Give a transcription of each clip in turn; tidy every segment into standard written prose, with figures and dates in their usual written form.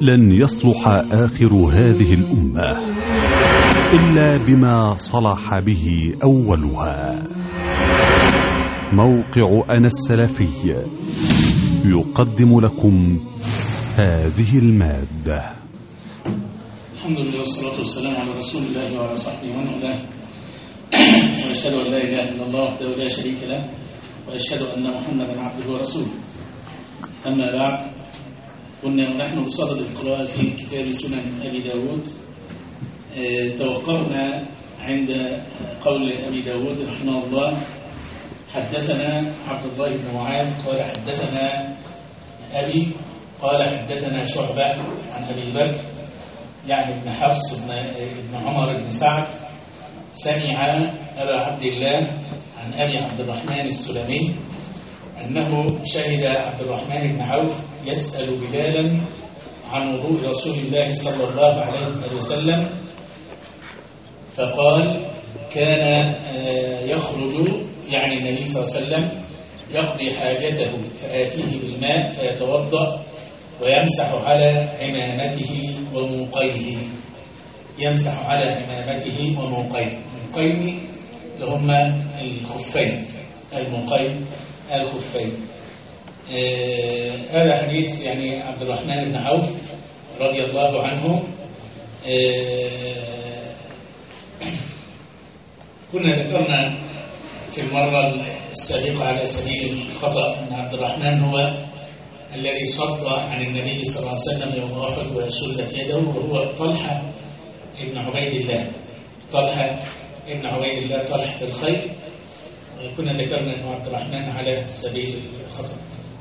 لن يصلح آخر هذه الأمة إلا بما صلح به أولها. موقع أنا السلفي يقدم لكم هذه المادة. الحمد لله والصلاة والسلام على رسول الله وعلى صحبه ومن والاه، وأشهد أن لا إله إلا الله وحده لا شريك له، وأشهد أن محمدا عبده ورسوله. أما بعد، كنا ونحن بصدد القراءة في كتاب سنن أبي داود. توقفنا عند قول أبي داود رحمه الله: حدثنا عبد الله بن معاذ قال حدثنا أبي قال حدثنا شعبة عن أبي بكر يعني ابن حفص بن عمر بن سعد سمع أبا عبد الله عن أبي عبد الرحمن السلمي أنه شهد عبد الرحمن بن عوف يسأل بلالا عن وضوء رسول الله صلى الله عليه وسلم، فقال: كان يخرج يعني النبي صلى الله عليه وسلم يقضي حاجته فآتيه بالماء فيتوضأ ويمسح على عمامته وموقيه. يمسح على عمامته وموقيه. الموقين اللي هما الخفين، الموقين الخفين. هذا حديث يعني عبد الرحمن بن عوف رضي الله عنه. كنا ذكرنا في المرة السابقة على سبيل الخطأ أن عبد الرحمن هو الذي صد عن النبي صلى الله عليه وسلم يوم أحد وشلت يده، وهو طلحة ابن عبيد الله. طلحة ابن عبيد الله طلحة الخير. كنا ذكرنا أنه عبد الرحمن على سبيل الخطأ.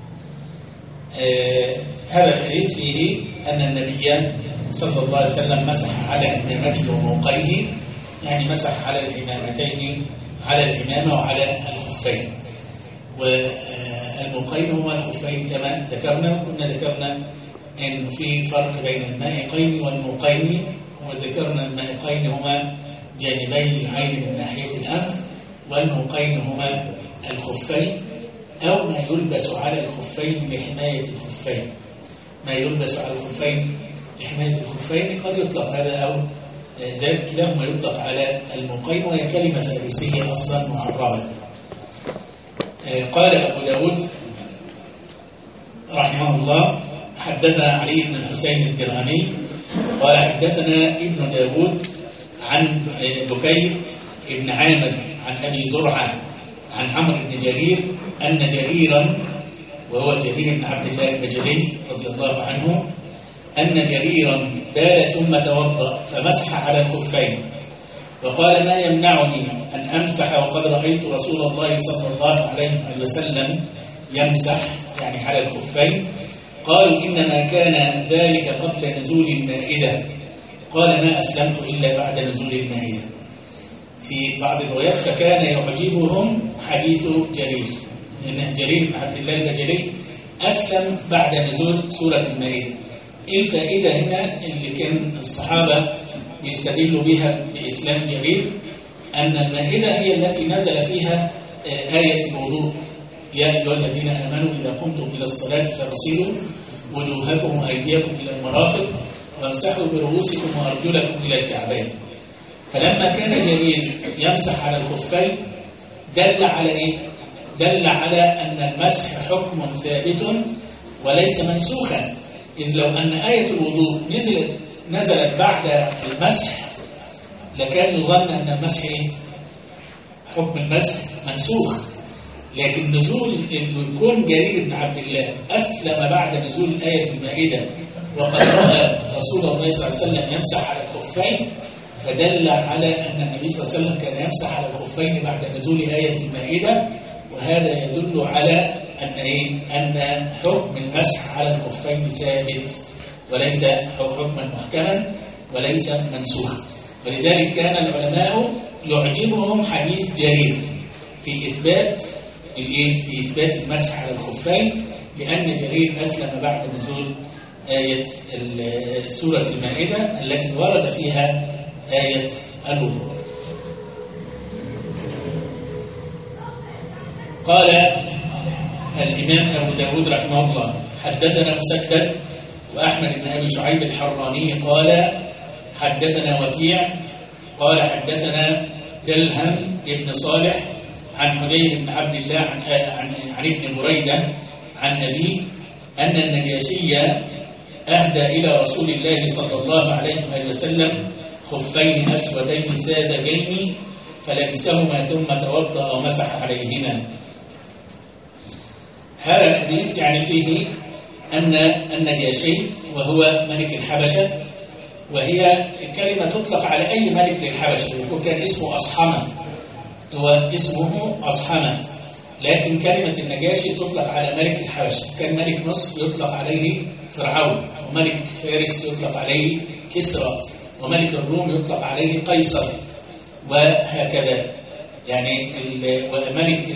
هذا الحديث فيه أن النبي صلى الله عليه وسلم مسح على عمامته وموقيه، يعني مسح على العمامتين، على العمامة وعلى الخفين. والموقين هما الخفين كما ذكرنا. كنا ذكرنا أن في فرق بين المائقين والموقين، وذكرنا المائقين هما جانبي العين من ناحية الأنف، والموقين هما الخفين أو ما يلبس على الخفين لحماية الخفين. ما يلبس على الخفين لحماية الخفين قد يطلق هذا أو ذلك، كلاهما يطلق على الموقين، وهي كلمة فارسية أصلا معربة. قال أبو داود رحمه الله: حدثنا علي بن الحسين الدرهمي قال حدثنا ابن داود عن بكير ابن عامر عن أبي زرعة عن عمرو بن جرير أن جريرا، وهو جرير بن عبد الله البجلي رضي الله عنه، أن جريرا بال ثم توضأ فمسح على الخفين، وقال: ما يمنعني أن أمسح وقد رأيت رسول الله صلى الله عليه وسلم يمسح يعني على الخفين. قالوا: إنما كان ذلك قبل نزول المائدة. قال: ما أسلمت إلا بعد نزول المائدة. في بعض الروايات: فكان يعجبهم حديث جرير، لأن جرير بن عبد الله البجلي أسلم بعد نزول سورة المائدة. إيه الفائدة هنا اللي كان الصحابة يستدلوا بها بإسلام جرير؟ أن المائدة هي التي نزل فيها آية الوضوء: يا أيها الذين آمنوا إذا قمتم إلى الصلاة فاغسلوا وجوهكم وأيديكم إلى المرافق وامسحوا برؤوسكم وأرجلكم إلى الكعبين. فلما كان جرير يمسح على الخفين دل على إيه؟ دل على أن المسح حكم ثابت وليس منسوخا، إذ لو أن آية الوضوء نزلت بعد المسح لكان يظن أن المسح حكم المسح منسوخ. لكن نزول يكون جرير بن عبد الله أسلم بعد نزول آية المائدة وقد رأى رسول الله صلى الله عليه وسلم يمسح على الخفين، فدل على أن النبي صلى الله عليه وسلم كان يمسح على الخفين بعد نزول آية المائدة. وهذا يدل على أن حكم المسح على الخفين ثابت وليس حكما محكما وليس منسوخا. ولذلك كان العلماء يعجبهم حديث جرير في إثبات المسح على الخفين، لأن جرير أسلم بعد نزول آية سورة المائدة التي ورد فيها آية الوضوء. قال الإمام أبو داود رحمه الله: حدثنا مسدد وأحمد بن أبي شعيب الحراني قال حدثنا وكيع قال حدثنا دلهم بن صالح عن حجير بن عبد الله عن ابن بريدة عن أبيه أن النجاشي أهدى إلى رسول الله صلى الله عليه وسلم خفين أسودين ساذجين فلبسهما ثم توضأ ومسح عليهما. هذا الحديث يعني فيه أن النجاشي وهو ملك الحبشة، وهي كلمة تطلق على أي ملك للحبشة، يكون كان اسمه أصحمة، هو اسمه أصحمة، لكن كلمة النجاشي تطلق على ملك الحبشة. كان ملك مصر يطلق عليه فرعون، وملك فارس يطلق عليه كسرى، وملك الروم يطلق عليه قيصر، وهكذا يعني. وملك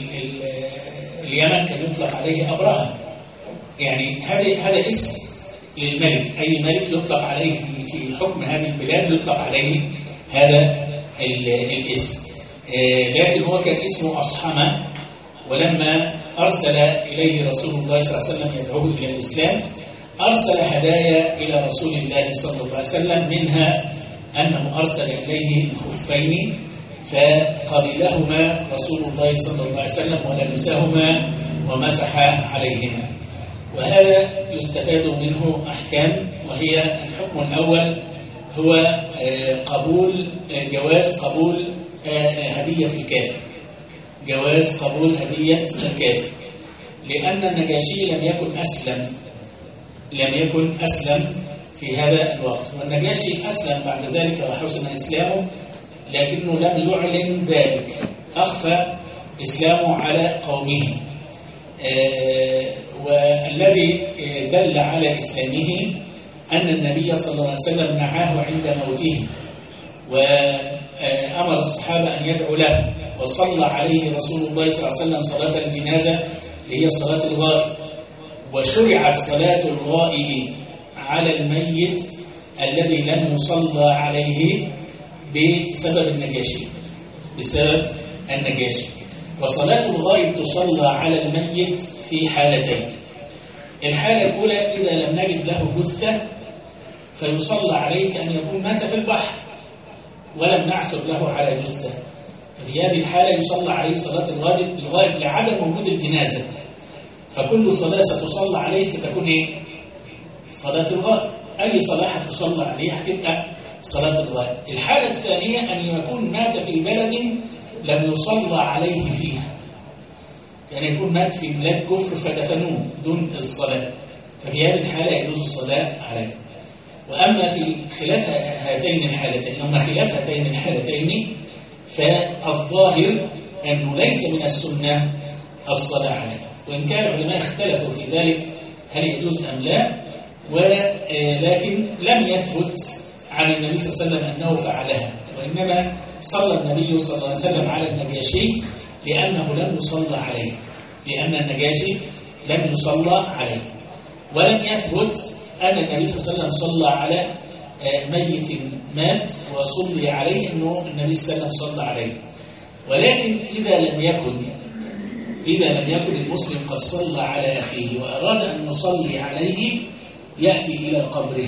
اليمن كان يطلق عليه أبرهة. يعني هذا اسم للملك، أي ملك يطلق عليه في حكم هذه البلاد يطلق عليه هذا الاسم. لكن هو كان اسمه أصحمة، ولما أرسل إليه رسول الله صلى الله عليه وسلم يدعوه إلى الإسلام أرسل هدايا إلى رسول الله صلى الله عليه وسلم، منها أنه أرسل إليه الخفين فقبلهما رسول الله صلى الله عليه وسلم ولبسهما ومسح عليهما. وهذا يستفاد منه أحكام، وهي الحكم الأول هو جواز قبول هدية الكافر، جواز قبول هدية الكافر، لأن النجاشي لم يكن أسلم في هذا الوقت، والنجاشي أسلم بعد ذلك وحسن إسلامه، لكنه لم يعلن ذلك، أخفى إسلامه على قومه. والذي دل على إسلامه أن النبي صلى الله عليه وسلم نعاه عند موته، وأمر الصحابة أن يدعوا له، وصلى عليه رسول الله صلى الله عليه وسلم صلاة الجنازة اللي هي صلاة الغائب. وشرعت صلاة الغائب على الميت الذي لم يصلى عليه بسبب النجاشي. وصلاة الغائب تصلى على الميت في حالتين. الحالة الأولى إذا لم نجد له جثة فيصلى عليه كأن يكون مات في البحر ولم نعثر له على جثة، ففي هذه الحالة يصلى عليه صلاة الغائب لعدم وجود الجنازة، فكل صلاة ستصلى عليه ستكون صلاة الغائب، أي صلاة هتصلى عليه هتبقى صلاة الغائب. الحالة الثانية أن يكون مات في بلد لم يصلى عليه فيها، يعني يكون مات في بلاد كفر فدفنوه دون الصلاة، ففي هذه الحالة يجوز الصلاة عليه. وأما في خلاف هاتين الحالتين فالظاهر أنه ليس من السنة الصلاة عليه، وإن كان العلماء اختلفوا في ذلك هل يجوز أم لا، ولكن لم يثبت عن النبي صلى الله عليه وسلم أنه فعلها، وإنما صلى النبي صلى الله عليه وسلم على النجاشي لأنه لم يصلى عليه، لأن النجاشي لم يصلى عليه. ولم يثبت أن النبي صلى الله عليه وسلم صلى على ميت مات وصلي عليه أنه النبي صلى الله عليه وسلم صلى عليه. ولكن إذا لم يكن المسلم قد صلى على أخيه وأراد أن يصلي عليه يأتي إلى قبره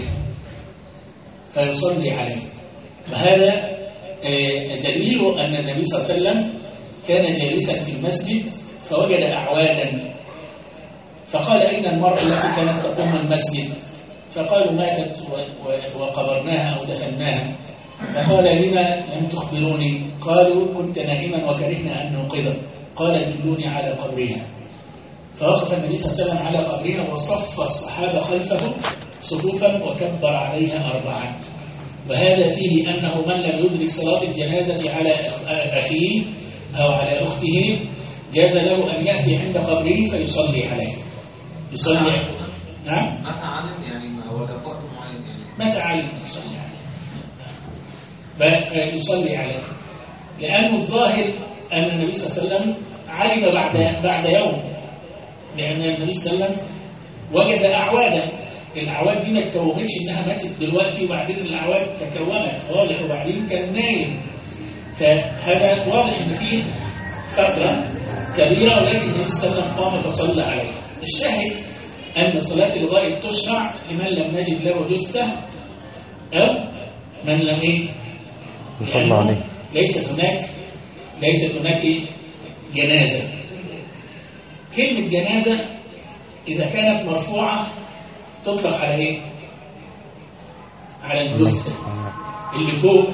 فيصلي عليه. وهذا دليل أن النبي صلى الله عليه وسلم كان جالسا في المسجد فوجد أعوادا، فقال أين المرأة التي كانت تقوم المسجد؟ فقالوا ماتت وقبرناها أو دفناها. فقال لما لم تخبروني؟ قالوا كنت نائما وكرهنا أن نوقظك. قال دلوني على قبرها. فوقف النبي صلى الله عليه وسلم على قبرها وصف الصحابة خلفه صفوفا وكبر عليها 4. وهذا فيه أنه من لم يدرك صلاة الجنازة على أخيه أو على أخته جاز له أن يأتي عند قبره فيصلي عليه. يصلي. نعم. متى علم يعني هو كان وقت معين يعني. متى علم يصلي عليه؟ فيصلي عليه لأنه الظاهر أن النبي صلى الله عليه وسلم علم بعد يوم، لأن النبي صلى الله عليه وسلم وجد أعوادا. الأعواد دي ما تكونتش إنها ماتت دلوقتي وبعدين الأعواد تكونت واضح وبعدين كان نايم، فهذا واضح إن فيه فترة كبيرة، ولكن النبي صلى الله عليه وسلم قام فصلى عليه. الشاهد أن صلاة الغائب تشرع لمن لم نجد له جثة أو من لم يصلى عليه. ليست هناك جنازة. كلمة جنازة إذا كانت مرفوعة تطلق على إيه؟ على الجثة اللي فوق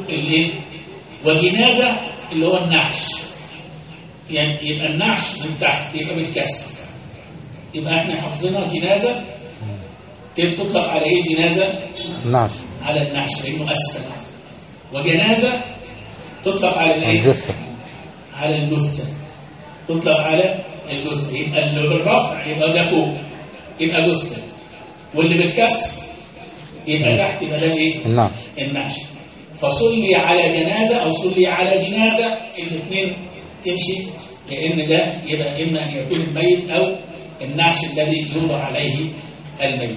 وجنازة اللي هو النعش، يعني يبقى النعش من تحت يبقى بالكسر، يبقى احنا حافظينها جنازة تطلق على ايه؟ جنازة النعش، على النعش لانه اسفل، وجنازة تطلق على الايه؟ الجثة، على الجثة تطلق على الجثة. يبقى اللي بالرفع يبقى ده فوق يبقى جثة، واللي بالكسر يبقى تحت يبقى ده ايه؟ النعش. فصلي على جنازة او صلي على جنازة، الاثنين تمشي، لان ده يبقى اما ان يكون الميت او النعش الذي يوضع عليه الميت.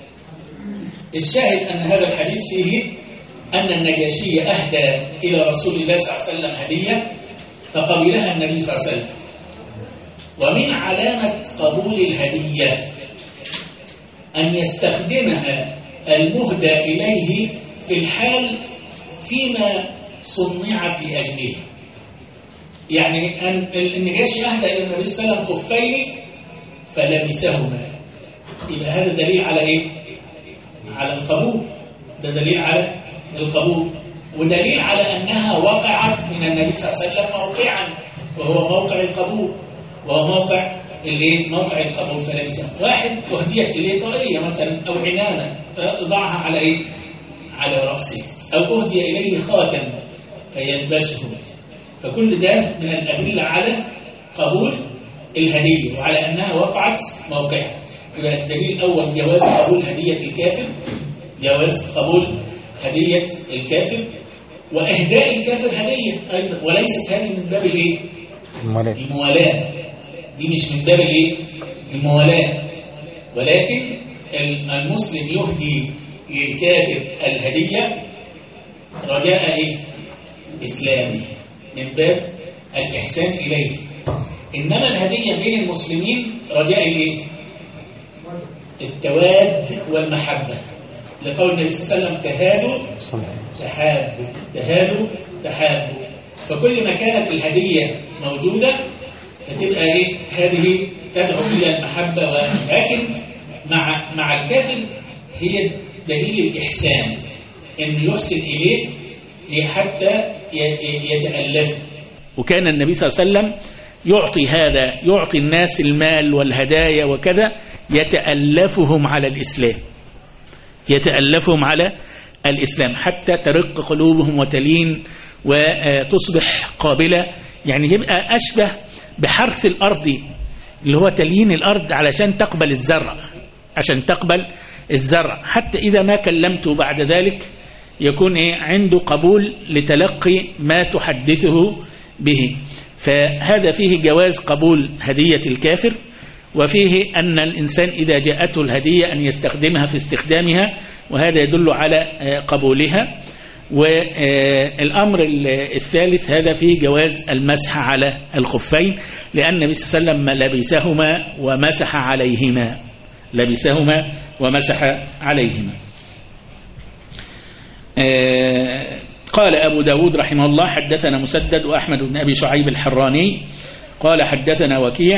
الشاهد ان هذا الحديث فيه ان النجاشي اهدى الى رسول الله صلى الله عليه وسلم هدية فقبلها النبي صلى الله عليه وسلم. ومن علامة قبول الهدية أن يستخدمها المهدى إليه في الحال فيما صنعت لأجله. يعني أن النجاشي أهدى إلى النبي صلى الله عليه وسلم خفين فلبسهما، يبقى هذا دليل على إيه؟ على القبول. ده دليل على القبول، ودليل على أنها وقعت من النبي صلى الله عليه وسلم موقعا، وهو موقع القبول، وهو موقع القبول. فلبسها واحد أهديت إليه طرية مثلا أو عنانة ضعها على إيه؟ على رأسه، أو أهدي إليه خاتم فيلبسه. فكل ده من الأدلة على قبول الهدية وعلى أنها وقعت موقعها. يبقى الدليل الأول جواز قبول هدية الكافر، جواز قبول هدية الكافر، وإهداء الكافر هدية أيضا، وليست هذه من باب الإيه؟ الموالاة. دي مش من باب الإيه؟ الموالاة، ولكن المسلم يهدي للكافر الهدية رجاء إيه؟ إسلامي، من باب الإحسان إليه. إنما الهدية بين المسلمين رجاء الإيه؟ التواد والمحبة، لقول النبي صلى الله عليه وسلم تهادوا تحابوا، تهادوا تحابوا. فكل ما كانت الهدية موجودة فتبقى إيه؟ هذه تدعو إلى المحبة، ولكن مع الكافر هي دليل الإحسان، إنه يحسن إليه حتى يتألف. وكان النبي صلى الله عليه وسلم يعطي الناس المال والهدايا وكذا يتألفهم على الإسلام، يتألفهم على الإسلام حتى ترق قلوبهم وتلين وتصبح قابلة، يعني يبقى أشبه بحرث الأرض اللي هو تليين الأرض علشان تقبل الزرع، عشان تقبل الزرع، حتى إذا ما كلمته بعد ذلك يكون عنده قبول لتلقي ما تحدثه به. فهذا فيه جواز قبول هدية الكافر، وفيه أن الإنسان إذا جاءته الهدية أن يستخدمها في استخدامها، وهذا يدل على قبولها. والأمر الثالث هذا فيه جواز المسح على الخفين، لأن النبي صلى الله عليه وسلم لبسهما ومسح عليهما، لبسهما ومسح عليهما. قال أبو داود رحمه الله حدثنا مسدد وأحمد بن أبي شعيب الحراني قال حدثنا وكيع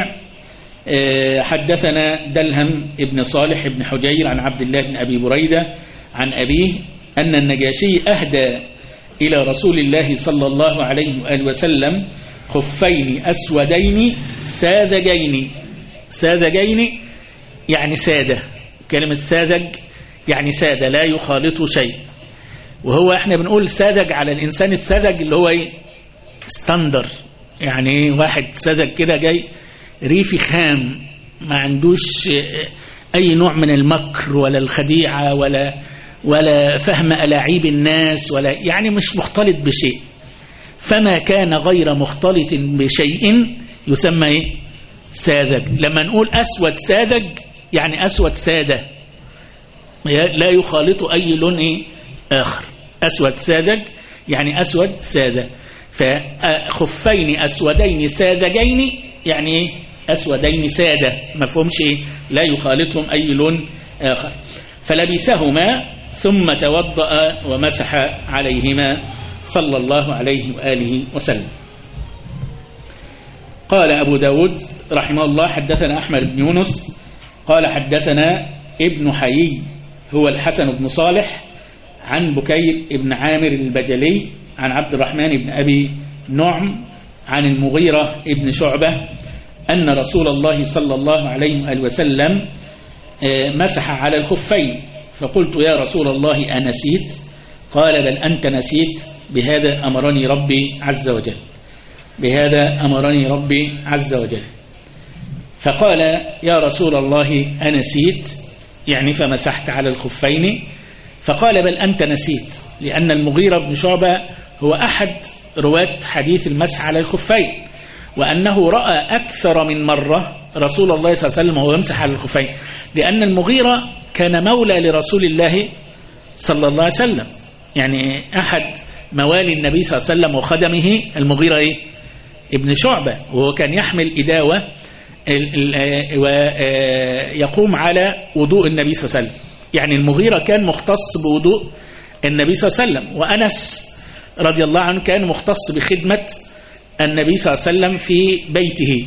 حدثنا دلهم ابن صالح ابن حجير عن عبد الله بن أبي بريدة عن أبيه أن النجاشي أهدى إلى رسول الله صلى الله عليه وآله وسلم خفين أسودين ساذجين. ساذجين يعني سادة، كلمة ساذج يعني سادة لا يخالط شيء. وهو احنا بنقول ساذج على الإنسان، الساذج اللي هو ستاندر، يعني واحد ساذج كده جاي ريفي خام، ما عندوش أي نوع من المكر ولا الخديعة ولا فهم ألاعيب الناس، ولا يعني مش مختلط بشيء. فما كان غير مختلط بشيء يسمى ساذج. لما نقول أسود ساذج يعني أسود سادة لا يخالط أي لون آخر. أسود ساذج يعني أسود سادة. فخفين أسودين ساذجين يعني أسودين سادة ما فهمش لا يخالطهم أي لون آخر، فلبسهما ثم توضأ ومسح عليهما صلى الله عليه وآله وسلم. قال أبو داود رحمه الله حدثنا أحمد بن يونس قال حدثنا ابن حيي هو الحسن بن صالح عن بكير ابن عامر البجلي عن عبد الرحمن بن أبي نعم عن المغيرة ابن شعبة أن رسول الله صلى الله عليه وآله وسلم مسح على الخفين، فقلت يا رسول الله أنسيت؟ قال بل أنت نسيت، بهذا أمرني ربي عز وجل، بهذا أمرني ربي عز وجل. فقال يا رسول الله أنسيت يعني فمسحت على الخفين؟ فقال بل أنت نسيت، لأن المغيرة بن شعبة هو أحد رواة حديث المسح على الخفين، وأنه رأى أكثر من مرة رسول الله صلى الله عليه وسلم وهو يمسح على الخفين، لأن المغيرة كان مولى لرسول الله صلى الله عليه وسلم، يعني أحد موالي النبي صلى الله عليه وسلم وخدمه المغيرة ابن شعبة، وهو كان يحمل إداوة ويقوم على وضوء النبي صلى الله عليه وسلم، يعني المغيرة كان مختص بوضوء النبي صلى الله عليه وسلم، وأنس رضي الله عنه كان مختص بخدمة النبي صلى الله عليه وسلم في بيته،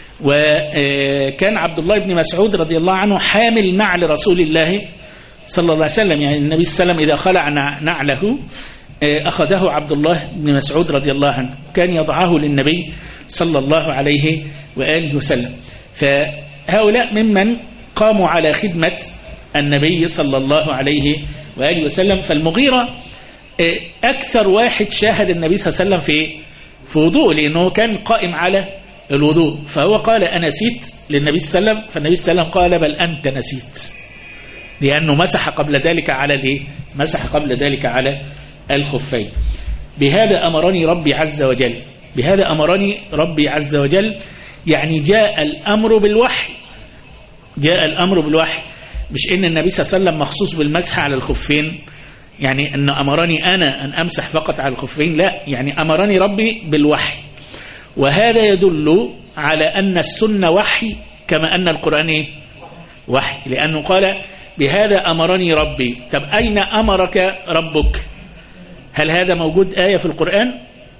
وكان عبد الله بن مسعود رضي الله عنه حامل نعل رسول الله صلى الله عليه وسلم، يعني النبي صلى الله عليه وسلم إذا خلع نعله أخذه عبد الله بن مسعود رضي الله عنه، كان يضعه للنبي صلى الله عليه وآله وسلم. فهؤلاء ممن قاموا على خدمة النبي صلى الله عليه وآله وسلم. فالمغيرة أكثر واحد شاهد النبي صلى الله عليه وسلم في وضوء، لأنه كان قائم على الوضوء، فهو قال أنا نسيت للنبي صلى الله عليه وسلم، فالنبي صلى الله عليه وسلم قال بل أنت نسيت، لأنه مسح قبل ذلك على مسح قبل ذلك على الخفين. بهذا أمرني ربي عز وجل، بهذا أمرني ربي عز وجل، يعني جاء الأمر بالوحي، جاء الأمر بالوحي، مش إن النبي صلى الله عليه وسلم مخصوص بالمسح على الخفين، يعني أن أمرني أنا أن أمسح فقط على الخفين، لا، يعني أمرني ربي بالوحي. وهذا يدل على أن السنة وحي كما أن القرآن وحي، لأنه قال بهذا أمرني ربي. طب أين أمرك ربك؟ هل هذا موجود آية في القرآن؟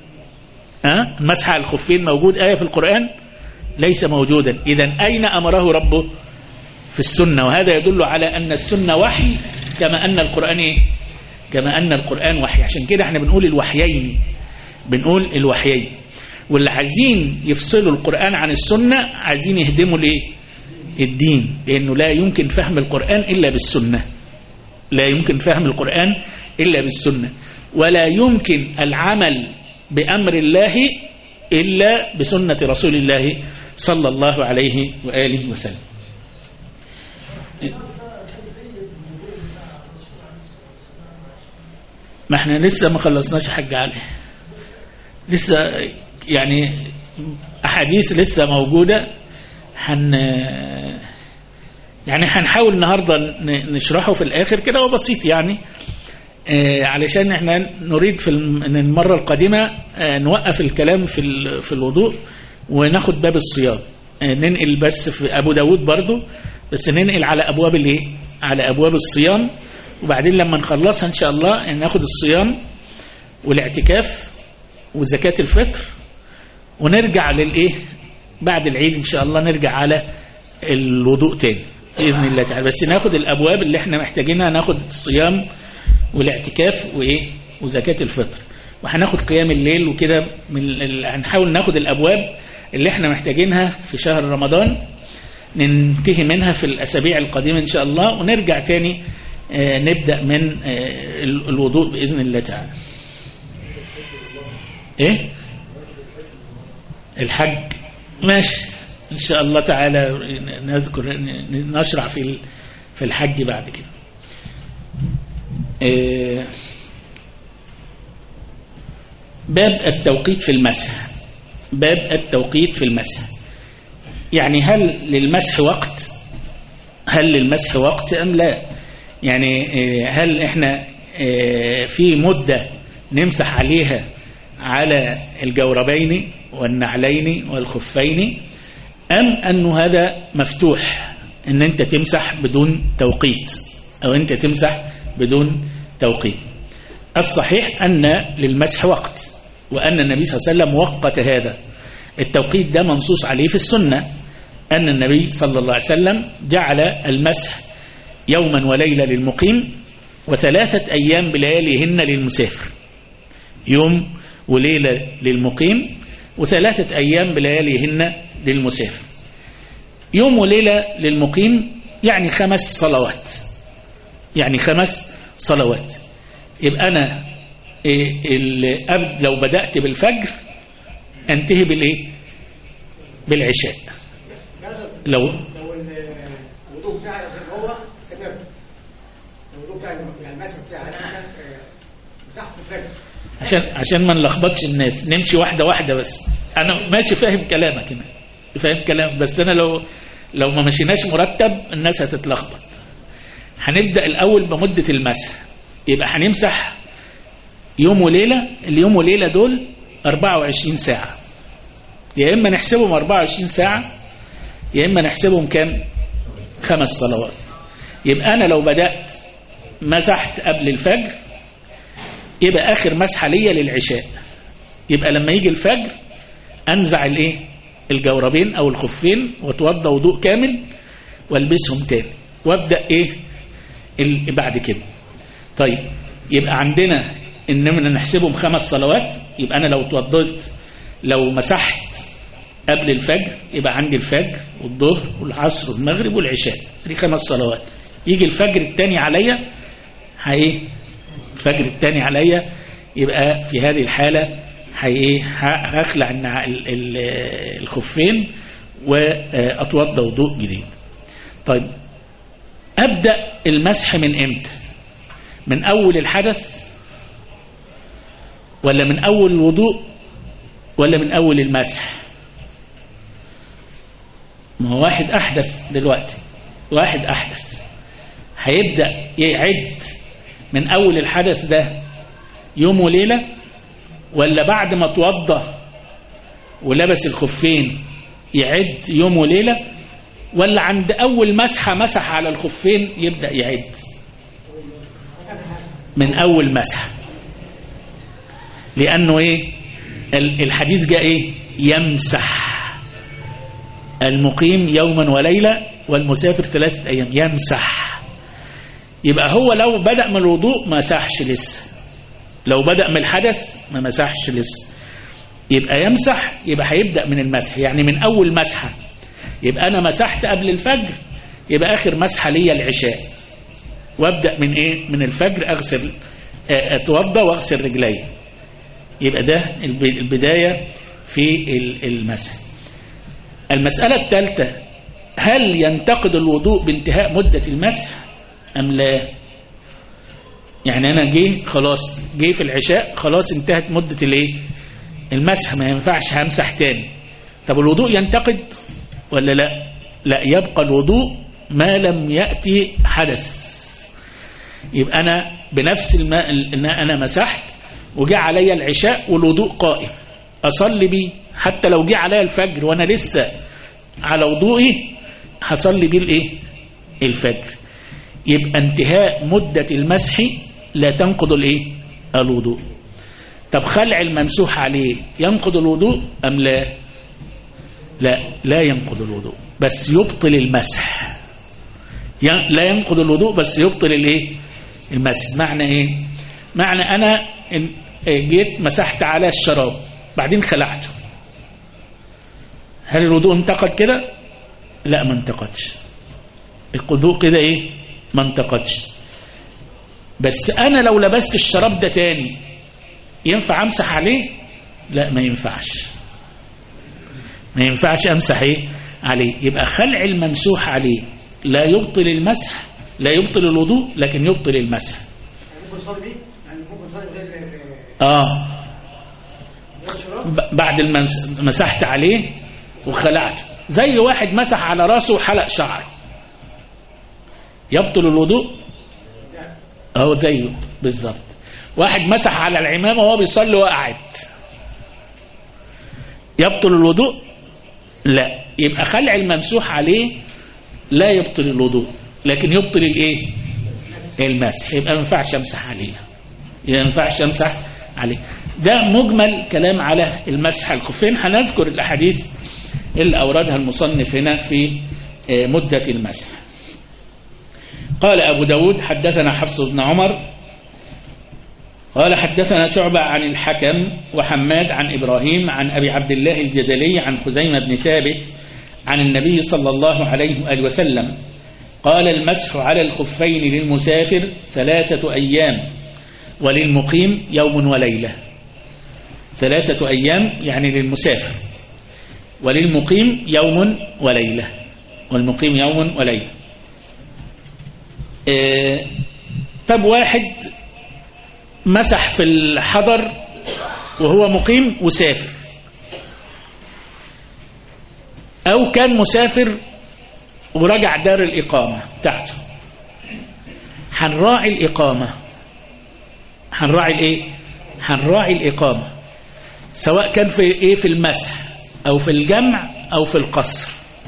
المسح على الخفين موجود آية في القرآن؟ ليس موجودا. إذن أين أمره ربه؟ في السنة. وهذا يدل على أن السنة وحي كما أن القرآن كما أن القرآن وحي. عشان كده احنا بنقول الوحيين، بنقول الوحيين. واللي عايزين يفصلوا القرآن عن السنة عايزين يهدموا الدين، لأنه لا يمكن فهم القرآن إلا بالسنة، لا يمكن فهم القرآن إلا بالسنة، ولا يمكن العمل بأمر الله إلا بسنة رسول الله صلى الله عليه وآله وسلم. ما احنا لسه ما خلصناش حاجة عليه، لسه يعني أحاديث لسه موجودة، يعني هنحاول النهاردة نشرحه في الآخر كده وبسيط يعني، علشان احنا نريد في المرة القادمة نوقف الكلام في الوضوء وناخد باب الصيام، ننقل بس في أبو داود برضو، بس ننقل على أبواب على أبواب الصيام، وبعدين لما نخلصها إن شاء الله ناخد الصيام والاعتكاف وزكاة الفطر، ونرجع بعد العيد إن شاء الله نرجع على الوضوء تاني بإذن الله تعالى. بس ناخد الأبواب اللي احنا محتاجينها، ناخد الصيام والاعتكاف وزكاة الفطر، وهناخد قيام الليل وكده، هنحاول ناخد الأبواب اللي احنا محتاجينها في شهر رمضان، ننتهي منها في الأسابيع القادمة إن شاء الله، ونرجع تاني نبدأ من الوضوء بإذن الله تعالى. الحج ماشي إن شاء الله تعالى، نذكر نشرع في الحج بعد كده. باب التوقيت في المسح، باب التوقيت في المسح، يعني هل للمسح وقت؟ هل للمسح وقت أم لا؟ يعني هل احنا في مدة نمسح عليها على الجوربين والنعلين والخفين، أم أنه هذا مفتوح أن أنت تمسح بدون توقيت أو أنت تمسح بدون توقيت؟ الصحيح أن للمسح وقت، وأن النبي صلى الله عليه وسلم وقت هذا التوقيت ده منصوص عليه في السنة، أن النبي صلى الله عليه وسلم جعل المسح يوما وليلة للمقيم و3 أيام بلياليهن للمسافر. يوم وليلة للمقيم و3 أيام بلياليهن للمسافر. يوم وليلة للمقيم يعني 5 صلوات، يعني 5 صلوات. يبقى أنا لو بدأت بالفجر أنتهي بالإيه؟ بالعشاء. لو الوضوء بتاعي هو سبب الوضوء بتاعي يعني المسح بتاعي انا مسحت الفجر عشان ما نلخبطش الناس، نمشي واحدة واحدة. بس أنا ماشي فاهم كلامك هنا، فاهم كلامك، بس أنا لو ما مشيناش مرتب الناس هتتلخبط. هنبدأ الأول بمدة المسح. يبقى هنمسح يوم وليلة. اليوم وليلة دول 24 ساعة، يا إما نحسبهم 24 ساعة يا إما نحسبهم كام؟ 5 صلوات. يبقى أنا لو بدأت مسحت قبل الفجر يبقى آخر مسحة ليا للعشاء. يبقى لما يجي الفجر أنزع الإيه؟ الجوربين أو الخفين واتوضى وضوء كامل والبسهم تاني وابدأ إيه اللي بعد كده. طيب يبقى عندنا إننا نحسبهم 5 صلوات. يبقى أنا لو توضيت لو مسحت قبل الفجر يبقى عندي الفجر والظهر والعصر والمغرب والعشاء، دي 5 صلوات. يجي الفجر الثاني عليا الفجر الثاني عليا يبقى في هذه الحالة هخلع الخفين وأتوضى وضوء جديد. طيب أبدأ المسح من إمتى؟ من أول الحدث ولا من أول الوضوء ولا من أول المسح؟ ما هو واحد أحدث دلوقتي، واحد أحدث هيبدأ يعد من أول الحدث ده يوم وليلة، ولا بعد ما توضى ولبس الخفين يعد يوم وليلة، ولا عند أول مسح على الخفين يبدأ يعد؟ من أول مسح، لأنه إيه الحديث جاء إيه؟ يمسح المقيم يوما وليلة والمسافر 3 أيام، يمسح. يبقى هو لو بدأ من الوضوء ما مسحش لسه، لو بدأ من الحدث ما مسحش لسه. يبقى يمسح، يبقى هيبدأ من المسح، يعني من أول مسحة. يبقى أنا مسحت قبل الفجر، يبقى آخر مسحة ليا العشاء، وابدأ من إيه؟ من الفجر أغسل، أتوضى وأغسل رجلي. يبقى ده البداية في المسح. المسألة الثالثة، هل ينتقد الوضوء بانتهاء مدة المسح أم لا؟ يعني أنا خلاص جه في العشاء، خلاص انتهت مدة الايه؟ المسح، ما ينفعش همسح تاني. طب الوضوء ينتقد ولا لا؟ لا، يبقى الوضوء ما لم يأتي حدث. يبقى أنا بنفس إن أنا مسحت وجاء علي العشاء والوضوء قائم، أصلي بيه حتى لو جاء علي الفجر وأنا لسه على وضوئي، هصلي بيه الايه؟ الفجر. يبقى انتهاء مدة المسح لا تنقض الايه؟ الوضوء. طب خلع الممسوح عليه ينقض الوضوء أم لا؟ لا ينقض الوضوء بس يبطل المسح. لا ينقض الوضوء بس يبطل الايه؟ المسح. معنى ايه؟ معنى انا جيت مسحت على الشراب بعدين خلعته، هل الوضوء انتقد كده؟ لا، ما انتقدش. الوضوء كده ايه؟ ما انتقدش. بس انا لو لبست الشراب ده تاني ينفع امسح عليه؟ لا، ما ينفعش، ما ينفعش امسح ايه عليه. يبقى خلع الممسوح عليه لا يبطل المسح، لا يبطل الوضوء، لكن يبطل المسح. بعد مسحت عليه وخلعته، زي واحد مسح على راسه وحلق شعره، يبطل الوضوء؟ اهو زيه بالظبط. واحد مسح على العمامة وهو بيصلي وقعد، يبطل الوضوء؟ لا، يبقى خلع الممسوح عليه لا يبطل الوضوء، لكن يبطل الايه؟ المسح. يبقى ما ينفعش امسح عليه، ده مجمل كلام على المسح على الخفين. هنذكر الاحاديث اللي اوردها المصنف هنا في مدة المسح. قال أبو داود حدثنا حفص بن عمر قال حدثنا شعبة عن الحكم وحماد عن إبراهيم عن أبي عبد الله الجدلي عن خزيمة بن ثابت عن النبي صلى الله عليه وآله وسلم قال: المسح على الخفين للمسافر 3 أيام وللمقيم يوم وليلة. 3 أيام يعني للمسافر، وللمقيم يوم وليلة، والمقيم يوم وليلة. طب واحد مسح في الحضر وهو مقيم وسافر، أو كان مسافر ورجع دار الإقامة بتاعته، هنراعي الإقامة. هنراعي الإقامة سواء كان في إيه، في المسح أو في الجمع أو في القصر.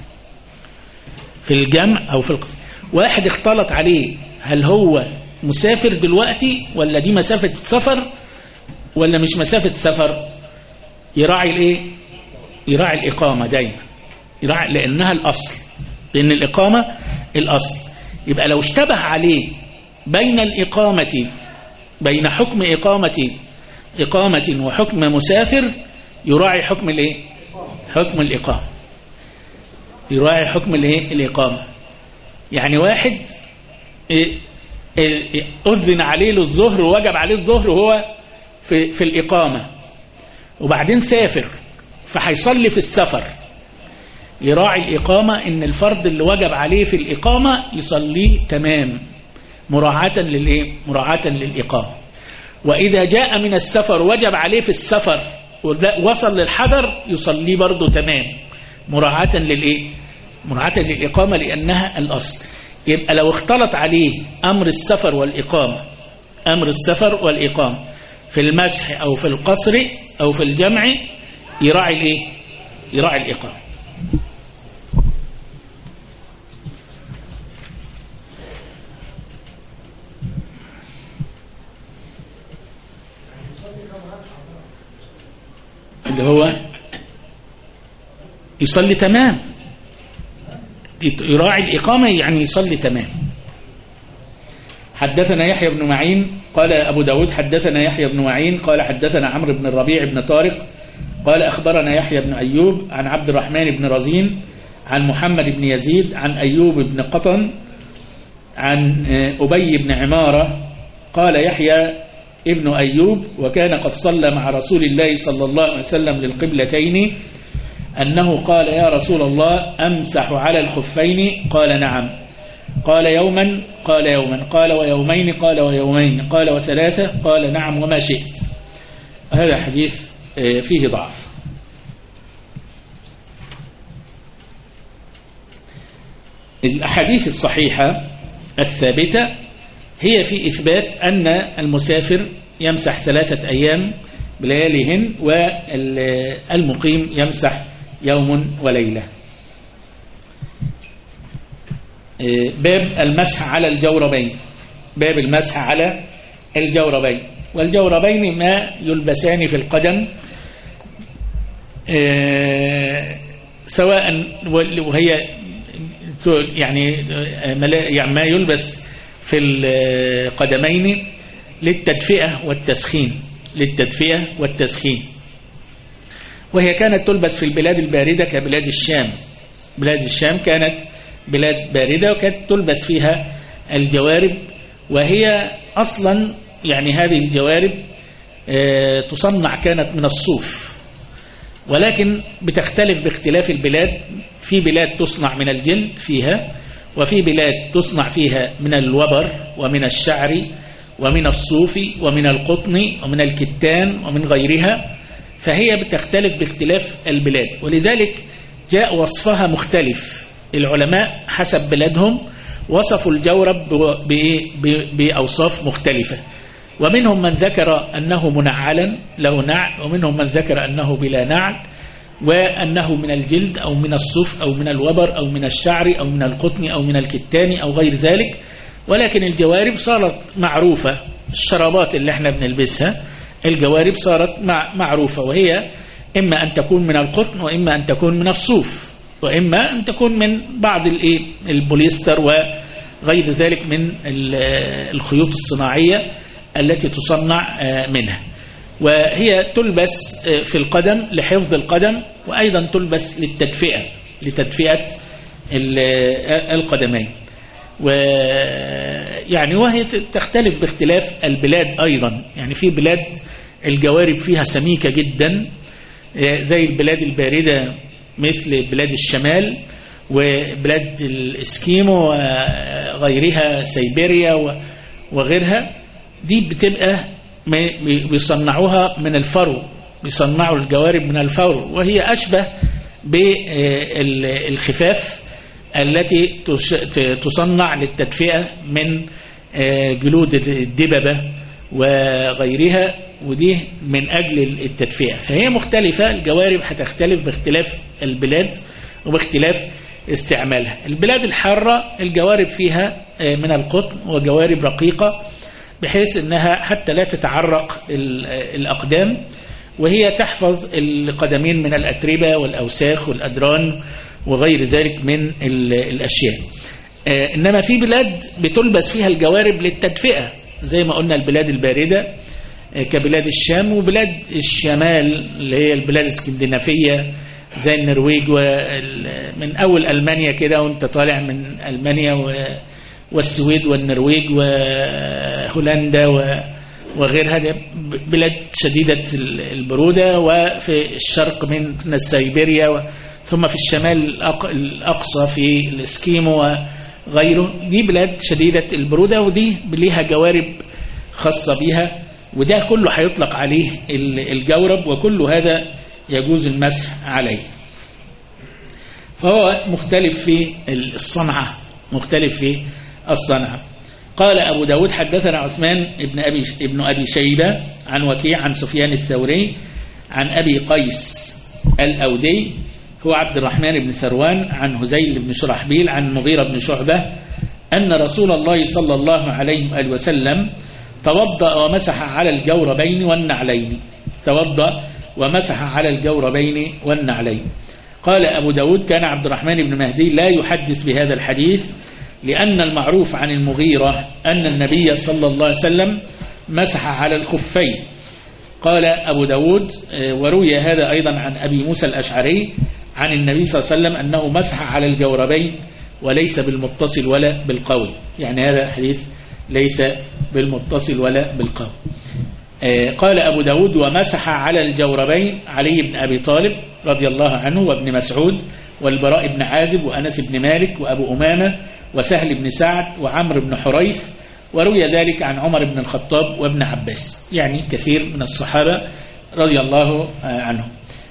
واحد اختلط عليه، هل هو مسافر دلوقتي ولا دي مسافة سفر ولا مش مسافة سفر؟ يراعي الإقامة دايما، لأنها الأصل، لأن الإقامة الأصل. يبقى لو اشتبه عليه بين حكم إقامة وحكم مسافر، يراعي حكم الإقامة. يعني واحد أذن عليه للظهر ووجب عليه الظهر وهو في الإقامة، وبعدين سافر فهيصلي في السفر، يراعي الإقامة إن الفرض اللي وجب عليه في الإقامة يصليه تمام مراعاة للإقامة. وإذا جاء من السفر وجب عليه في السفر وصل للحضر يصليه برضه تمام مراعاة للإقامة، لأنها الأصل. يبقى لو اختلط عليه أمر السفر والإقامة في المسح أو في القصر أو في الجمع، يراعي الإقامة. اللي هو يصلي تمام، يراعي الإقامة يعني يصلي تمام. حدثنا يحيى بن معين قال أبو داود حدثنا يحيى بن معين قال حدثنا عمرو بن الربيع بن طارق قال أخبرنا يحيى بن أيوب عن عبد الرحمن بن رزين عن محمد بن يزيد عن أيوب بن قطن عن أبي بن عمارة قال يحيى ابن أيوب: وكان قد صلى مع رسول الله صلى الله عليه وسلم للقبلتين، أنه قال: يا رسول الله أمسح على الخفين؟ قال: نعم. قال: يوما؟ قال: يوما. قال: ويومين؟ قال: ويومين. قال: وثلاثة؟ قال: نعم وما شئت. هذا حديث فيه ضعف. الأحاديث الصحيحة الثابتة هي في إثبات أن المسافر يمسح 3 أيام بلياليهن، والمقيم يمسح يوم وليلة. باب المسح على الجوربين. والجوربين ما يلبسان في القدم، سواء وهي يعني ما يلبس في القدمين للتدفئة والتسخين، وهي كانت تلبس في البلاد الباردة كبلاد الشام. بلاد الشام كانت بلاد باردة وكانت تلبس فيها الجوارب، وهي أصلا يعني هذه الجوارب تصنع كانت من الصوف، ولكن بتختلف باختلاف البلاد. في بلاد تصنع من الجلد فيها، وفي بلاد تصنع فيها من الوبر ومن الشعر ومن الصوف ومن القطن ومن الكتان ومن غيرها، فهي بتختلف باختلاف البلاد، ولذلك جاء وصفها مختلف. العلماء حسب بلادهم وصفوا الجورب بأوصاف مختلفة، ومنهم من ذكر أنه منعلا له نعل، ومنهم من ذكر أنه بلا نعل، وأنه من الجلد أو من الصوف أو من الوبر أو من الشعر أو من القطن أو من الكتان أو غير ذلك. ولكن الجوارب صارت معروفة، الشرابات اللي احنا بنلبسها الجوارب صارت معروفة، وهي إما أن تكون من القطن وإما أن تكون من الصوف وإما أن تكون من بعض البوليستر وغير ذلك من الخيوط الصناعية التي تصنع منها. وهي تلبس في القدم لحفظ القدم، وأيضا تلبس لتدفئة القدمين. ويعني وهي تختلف باختلاف البلاد أيضا، يعني في بلاد الجوارب فيها سميكة جدا زي البلاد الباردة مثل بلاد الشمال وبلاد الإسكيمو وغيرها سيبيريا وغيرها، دي بتبقى بيصنعوها من الفرو، بيصنعوا الجوارب من الفرو، وهي أشبه بالخفاف التي تصنع للتدفئة من جلود الدببة وغيرها، ودي من أجل التدفئة. فهي مختلفة، الجوارب هتختلف باختلاف البلاد وباختلاف استعمالها. البلاد الحارة الجوارب فيها من القطن وجوارب رقيقة بحيث أنها حتى لا تتعرق الأقدام، وهي تحفظ القدمين من الأتربة والأوساخ والأدران وغير ذلك من الأشياء. إنما في بلاد بتلبس فيها الجوارب للتدفئة زي ما قلنا البلاد الباردة كبلاد الشام وبلاد الشمال اللي هي البلاد الاسكندنافية زي النرويج، ومن أول ألمانيا كده وانت طالع من ألمانيا والسويد والنرويج وهولندا وغيرها، دي بلاد شديدة البرودة. وفي الشرق من سيبيريا، ثم في الشمال الأقصى في الإسكيمو وغيره، دي بلاد شديدة البرودة، ودي ليها جوارب خاصة بها، وده كله هيطلق عليه الجورب، وكل هذا يجوز المسح عليه. فهو مختلف في الصنعة، مختلف في الصنعة. قال أبو داود حدثنا عثمان ابن أبي شيبة عن وكيع عن سفيان الثوري عن أبي قيس الأودي هو عبد الرحمن بن ثروان عن هزيل بن شرحبيل عن مغيرة بن شعبة أن رسول الله صلى الله عليه وآله وسلم توضأ ومسح على الجوربين والنعلين. توضأ ومسح على الجوربين والنعلين. قال أبو داود كان عبد الرحمن بن مهدي لا يحدث بهذا الحديث، لأن المعروف عن المغيرة أن النبي صلى الله عليه وسلم مسح على الخفين. قال أبو داود وروي هذا أيضا عن أبي موسى الأشعري عن النبي صلى الله عليه وسلم أنه مسح على الجوربين وليس بالمتصل ولا بالقوي، يعني هذا حديث ليس بالمتصل ولا بالقوي. قال أبو داود ومسح على الجوربين علي بن أبي طالب رضي الله عنه وابن مسعود والبراء بن عازب وأنس بن مالك وأبو أمامة وسهل بن سعد وعمرو بن حريث، وروي ذلك عن عمر بن الخطاب وابن عباس، يعني كثير من الصحابة رضي الله عنهم.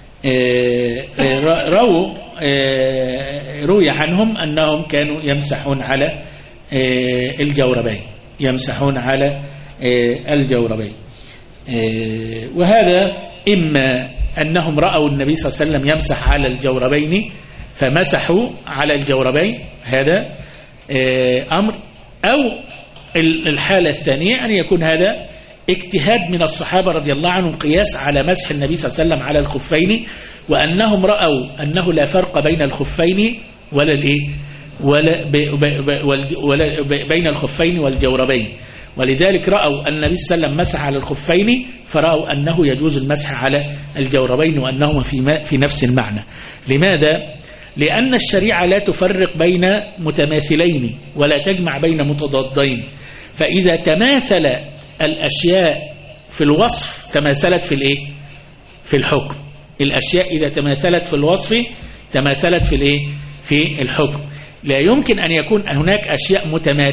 روي عنهم أنهم كانوا يمسحون على الجوربين، يمسحون على الجوربين. وهذا إما أنهم رأوا النبي صلى الله عليه وسلم يمسح على الجوربين فمسحوا على الجوربين، هذا أمر، أو الحالة الثانية أن يكون هذا اجتهاد من الصحابة رضي الله عنهم قياس على مسح النبي صلى الله عليه وسلم على الخفين، وأنهم رأوا أنه لا فرق بين الخفين ولا بين الخفين والجوربين، ولذلك رأوا أن النبي صلى الله عليه وسلم مسح على الخفين فرأوا أنه يجوز المسح على الجوربين وأنهما في نفس المعنى. لماذا؟ لأن الشريعة لا تفرق بين متماثلين ولا تجمع بين متضادين، فإذا تماثل الأشياء في الوصف تماثلت في الإيه؟ في الحكم. الأشياء إذا تماثلت في الوصف تماثلت في الإيه؟ في الحكم. لا يمكن أن يكون هناك أشياء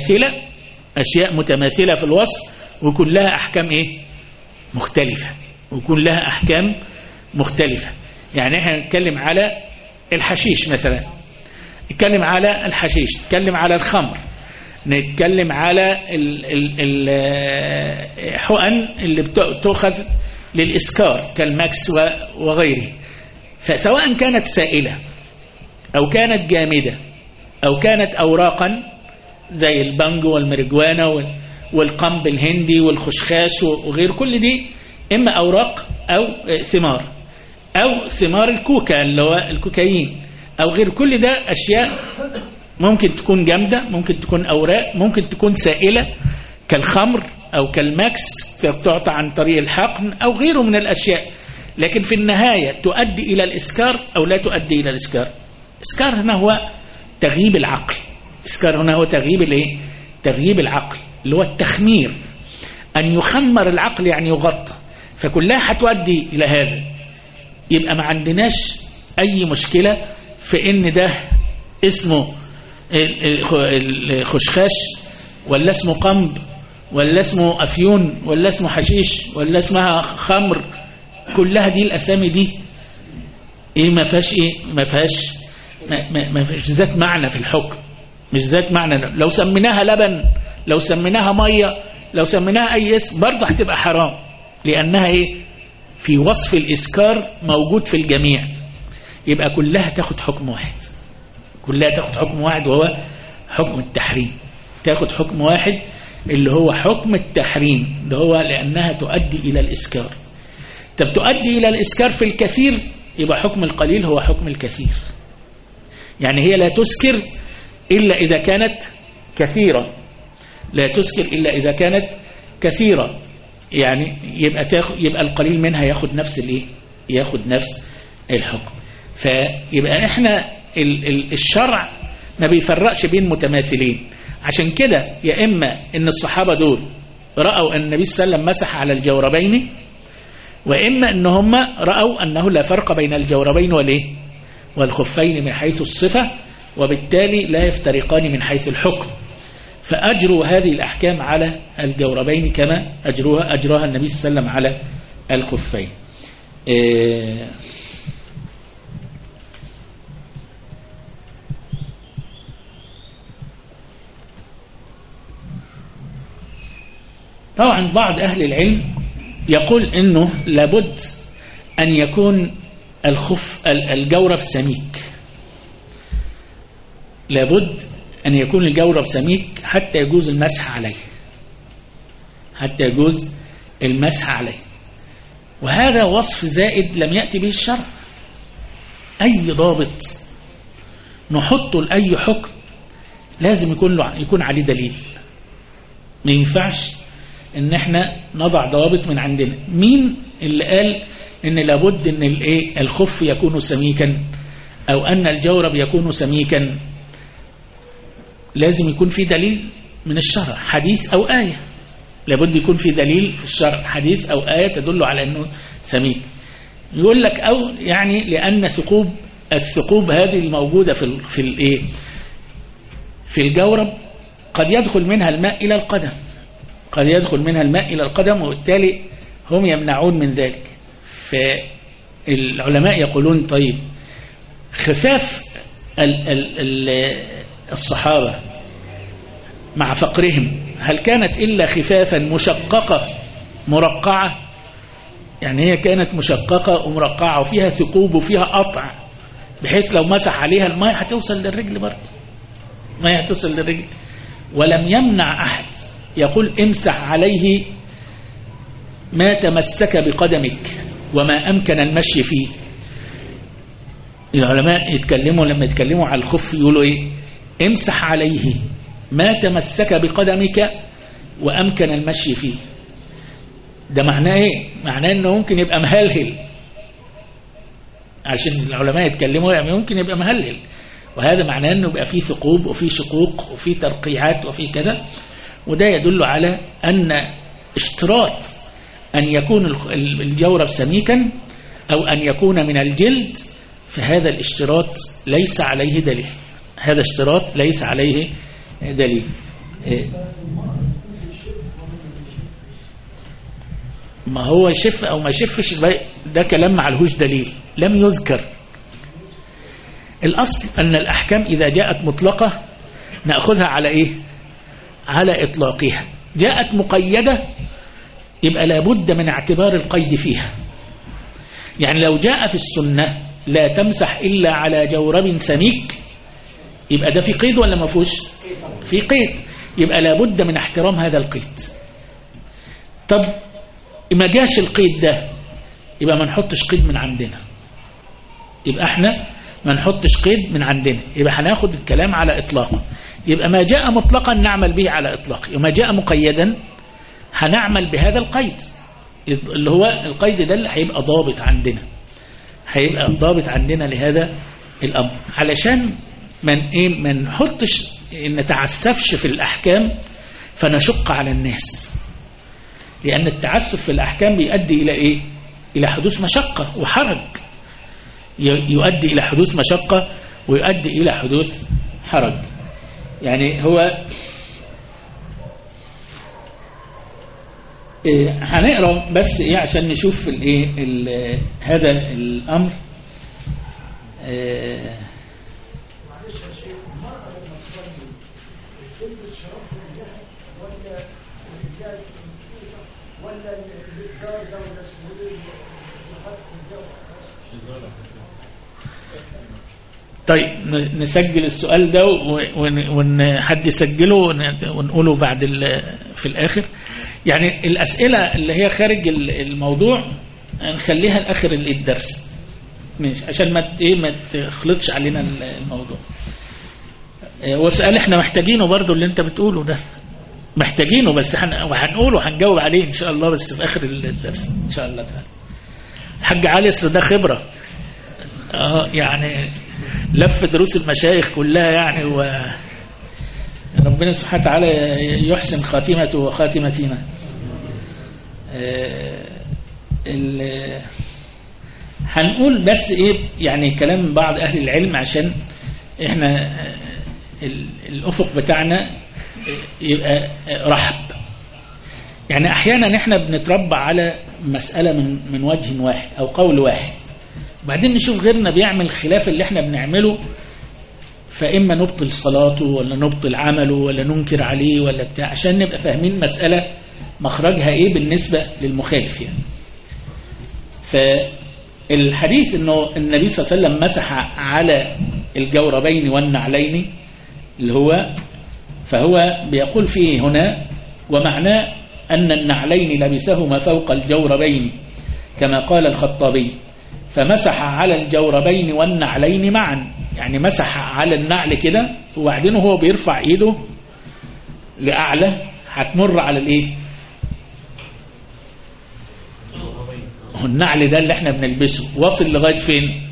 متماثلة في الوصف ويكون لها أحكام إيه؟ مختلفة، ويكون لها أحكام مختلفة. يعني احنا نتكلم على الحشيش مثلا، نتكلم على الحشيش، نتكلم على الخمر، نتكلم على الحقن اللي بتأخذ للإسكار كالماكس وغيره. فسواء كانت سائلة أو كانت جامدة أو كانت أوراقا زي البنج والمرجوانة والقنب الهندي والخشخاش وغير كل دي إما أوراق أو ثمار أو ثمار الكوكا اللي هو الكوكايين أو غير كل ده أشياء ممكن تكون جامدة، ممكن تكون أوراق، ممكن تكون سائلة كالخمر أو كالماكس تعطى عن طريق الحقن أو غيره من الأشياء، لكن في النهاية تؤدي إلى الإسكار أو لا تؤدي إلى الإسكار. الإسكار هنا هو تغييب العقل. الإسكار هنا هو تغييب الإيه؟ تغييب العقل اللي هو التخمير، أن يخمر العقل يعني يغطى، فكلها هتؤدي إلى هذا. يبقى ما عندناش أي مشكلة في إن ده اسمه الخشخاش ولا اسمه قنب ولا اسمه أفيون ولا اسمه حشيش ولا اسمها خمر، كلها دي الأسامي دي إيه ما فيهاش إيه ما فيهاش ذات معنى في الحكم، مش ذات معنى. لو سميناها لبن، لو سميناها مية، لو سميناها أي اسم برضه هتبقى حرام، لأنها إيه في وصف الإسكار موجود في الجميع. يبقى كلها تاخد حكم واحد، كلها تاخد حكم واحد وهو حكم التحريم. تاخد حكم واحد اللي هو حكم التحريم، اللي هو لأنها تؤدي إلى الإسكار. طب تؤدي إلى الإسكار في الكثير، يبقى حكم القليل هو حكم الكثير. يعني هي لا تسكر إلا إذا كانت كثيرة، لا تسكر إلا إذا كانت كثيرة، يعني يبقى القليل منها ياخد نفس الإيه؟ ياخد نفس الحكم. فيبقى إحنا الشرع ما بيفرقش بين متماثلين. عشان كده يا إما إن الصحابة دول رأوا أن النبي صلى الله عليه وسلم مسح على الجوربين، وإما أن هم رأوا أنه لا فرق بين الجوربين والخفين من حيث الصفة، وبالتالي لا يفترقان من حيث الحكم، فأجروا هذه الأحكام على الجوربين كما أجراها النبي صلى الله عليه وسلم على الخفين. طبعا بعض أهل العلم يقول إنه لابد أن يكون الجورب سميك، لابد أن يكون الجورب سميك حتى يجوز المسح عليه، حتى يجوز المسح عليه. وهذا وصف زائد لم يأتي به الشرع. أي ضابط نحطه لأي حكم لازم يكون عليه دليل. ما ينفعش ان احنا نضع ضوابط من عندنا. مين اللي قال ان لابد ان الخف يكون سميكا او ان الجورب يكون سميكا؟ لازم يكون في دليل من الشرع، حديث او آية. لابد يكون في دليل في الشرع، حديث او آية تدل على انه سميك. يقول لك او يعني لان الثقوب هذه الموجودة في الجورب قد يدخل منها الماء الى القدم، قد يدخل منها الماء إلى القدم، وبالتالي هم يمنعون من ذلك. فالعلماء يقولون طيب خفاف الصحابة مع فقرهم هل كانت إلا خفافا مشققة مرقعة؟ يعني هي كانت مشققة ومرقعة وفيها ثقوب وفيها قطع، بحيث لو مسح عليها الماء هتوصل للرجل برضه، الماء هتوصل للرجل. ولم يمنع أحد يقول امسح عليه ما تمسك بقدمك وما أمكن المشي فيه. العلماء لما يتكلموا على الخف يقولوا امسح عليه ما تمسك بقدمك وأمكن المشي فيه. ده معناه معناه انه ممكن يبقى مهلهل، عشان العلماء يتكلموا يعني ممكن يبقى مهلهل، وهذا معناه انه يبقى فيه ثقوب وفيه شقوق وفيه ترقيعات وفيه كذا. وده يدل على أن اشتراط أن يكون الجورب سميكا أو أن يكون من الجلد، فهذا الاشتراط ليس عليه دليل، هذا اشتراط ليس عليه دليل. ما هو يشف أو ما يشفش ده كلام معلهوش دليل، لم يذكر. الأصل أن الأحكام إذا جاءت مطلقة نأخذها على على إطلاقها. جاءت مقيدة يبقى لابد من اعتبار القيد فيها. يعني لو جاء في السنة لا تمسح إلا على جورب سميك، يبقى ده في قيد ولا ما فيهوش؟ في قيد، يبقى لابد من احترام هذا القيد. طب ما جاش القيد ده، يبقى ما نحطش قيد من عندنا، يبقى احنا ما نحطش قيد من عندنا، يبقى هناخد الكلام على إطلاقه. يبقى ما جاء مطلقا نعمل به على إطلاقه، وما جاء مقيدا هنعمل بهذا القيد، اللي هو القيد ده اللي هيبقى ضابط عندنا، هيبقى ضابط عندنا لهذا الأمر، علشان ما نحطش نتعسفش في الأحكام فنشق على الناس، لأن التعسف في الأحكام بيؤدي إلى إيه؟ إلى حدوث مشقة وحرج، يؤدي إلى حدوث مشقة ويؤدي إلى حدوث حرج. يعني هو هنقرأ بس إيه عشان نشوف هذا الأمر. طيب نسجل السؤال ده وحد يسجله ونقوله بعد في الآخر. يعني الأسئلة اللي هي خارج الموضوع نخليها لآخر الدرس، ماشي، عشان ما تخلطش علينا الموضوع. وسؤال احنا محتاجينه برضو، اللي انت بتقوله ده محتاجينه، بس وهنقوله هنجاوب عليه ان شاء الله، بس في آخر الدرس ان شاء الله تعالى. الحاج علي اصل ده خبرة، يعني لف دروس المشايخ كلها يعني، وربنا سبحانه وتعالى يحسن خاتمته وخاتمتنا. هنقول بس ايه يعني كلام بعض اهل العلم، عشان احنا الافق بتاعنا يبقى رحب. يعني احيانا احنا بنتربى على مسألة من وجه واحد او قول واحد، وبعدين نشوف غيرنا بيعمل خلاف اللي احنا بنعمله، فإما نبطل صلاته ولا نبطل عمله ولا ننكر عليه ولا بتاع، عشان نبقى فاهمين مسألة مخرجها ايه بالنسبة للمخالف. يعني فالحديث انه النبي صلى الله عليه وسلم مسح على الجوربين والنعلين، اللي هو فهو بيقول فيه هنا ومعناه أن النعلين لبسهما فوق الجوربين كما قال الخطابي، فمسح على الجوربين والنعلين معا، يعني مسح على النعل كده، وبعدين هو بيرفع ايده لأعلى هتمر على الايه؟ النعل ده اللي احنا بنلبسه واصل لغاية فين؟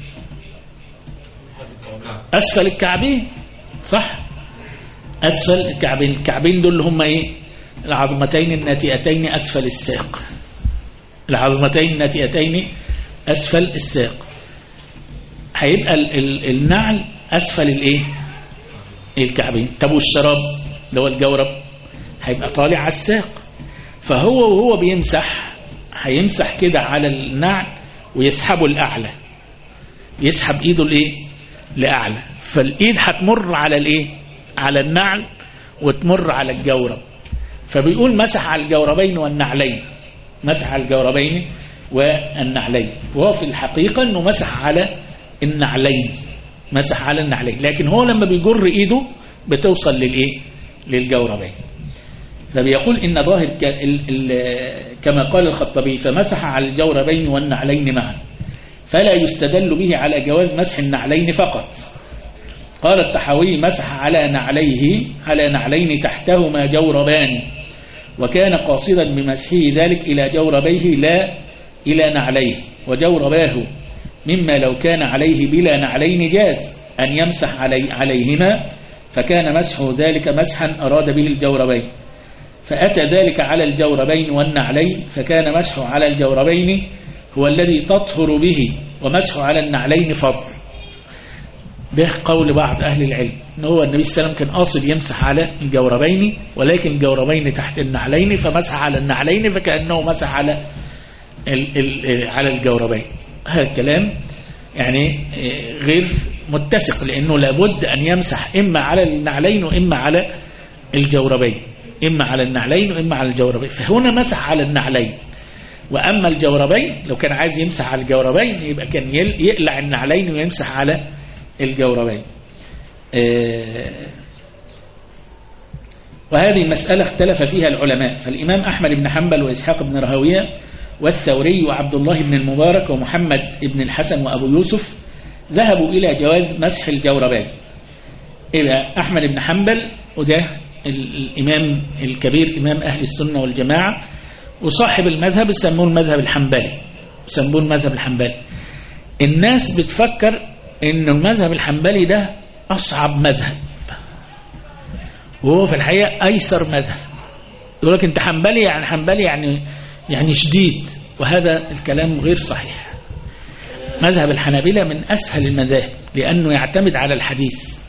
أسفل الكعبين، صح؟ أسفل الكعبين. الكعبين دول اللي هم ايه؟ العظمتين الناتئتين أسفل الساق، العظمتين الناتئتين أسفل الساق. هيبقى النعل أسفل الايه؟ الكعبين. طب والشراب اللي هو الجورب هيبقى طالع على الساق، فهو وهو بيمسح هيمسح كده على النعل ويسحبه الأعلى، يسحب ايده الايه؟ لأعلى، فالإيد هتمر على الايه؟ على النعل وتمر على الجورب. فبيقول مسح على الجوربين والنعلين، مسح على الجوربين والنعلين، وهو في الحقيقة انه مسح على النعلين، مسح على النعلين، لكن هو لما بيجر ايده بتوصل للايه؟ للجوربين. فبيقول ان ظاهر كما قال الخطابي فمسح على الجوربين والنعلين معا، فلا يستدل به على جواز مسح النعلين فقط. قال الطحاوي مسح على نعلين تحتهما جوربان، وكان قاصدا بمسحه ذلك إلى جوربيه لا إلى نعليه، وجورباه مما لو كان عليه بلا نعلين جاز أن يمسح عليهما، فكان مسحه ذلك مسحا أراد به الجوربين، فأتى ذلك على الجوربين والنعلين، فكان مسحه على الجوربين هو الذي تطهر به، ومسحه على النعلين فضل. ده قول بعض أهل العلم إن هو النبي صلى الله عليه وسلم كان قاصد يمسح على الجوربين، ولكن الجوربين تحت النعلين، فمسح على النعلين فكأنه مسح على الجوربين. هذا الكلام يعني غير متسق، لأنه لابد أن يمسح إما على النعلين وإما على الجوربين، إما على النعلين وإما على الجوربين، فهنا مسح على النعلين. وأما الجوربين لو كان عايز يمسح على الجوربين يبقى كان يقلع النعلين ويمسح على الجوربين. وهذه المسألة اختلف فيها العلماء، فالإمام أحمد بن حنبل وإسحاق بن راهويه والثوري وعبد الله بن المبارك ومحمد بن الحسن وأبو يوسف ذهبوا إلى جواز مسح الجوربين. إلى أحمد بن حنبل وده الإمام الكبير إمام أهل السنة والجماعة وصاحب المذهب يسموه المذهب الحنبلي. الناس بتفكر إن المذهب الحنبلي ده أصعب مذهب، وهو في الحقيقة أيسر مذهب. يقول لك أنت حنبلي يعني شديد، وهذا الكلام غير صحيح. مذهب الحنابلة من أسهل المذاهب لأنه يعتمد على الحديث،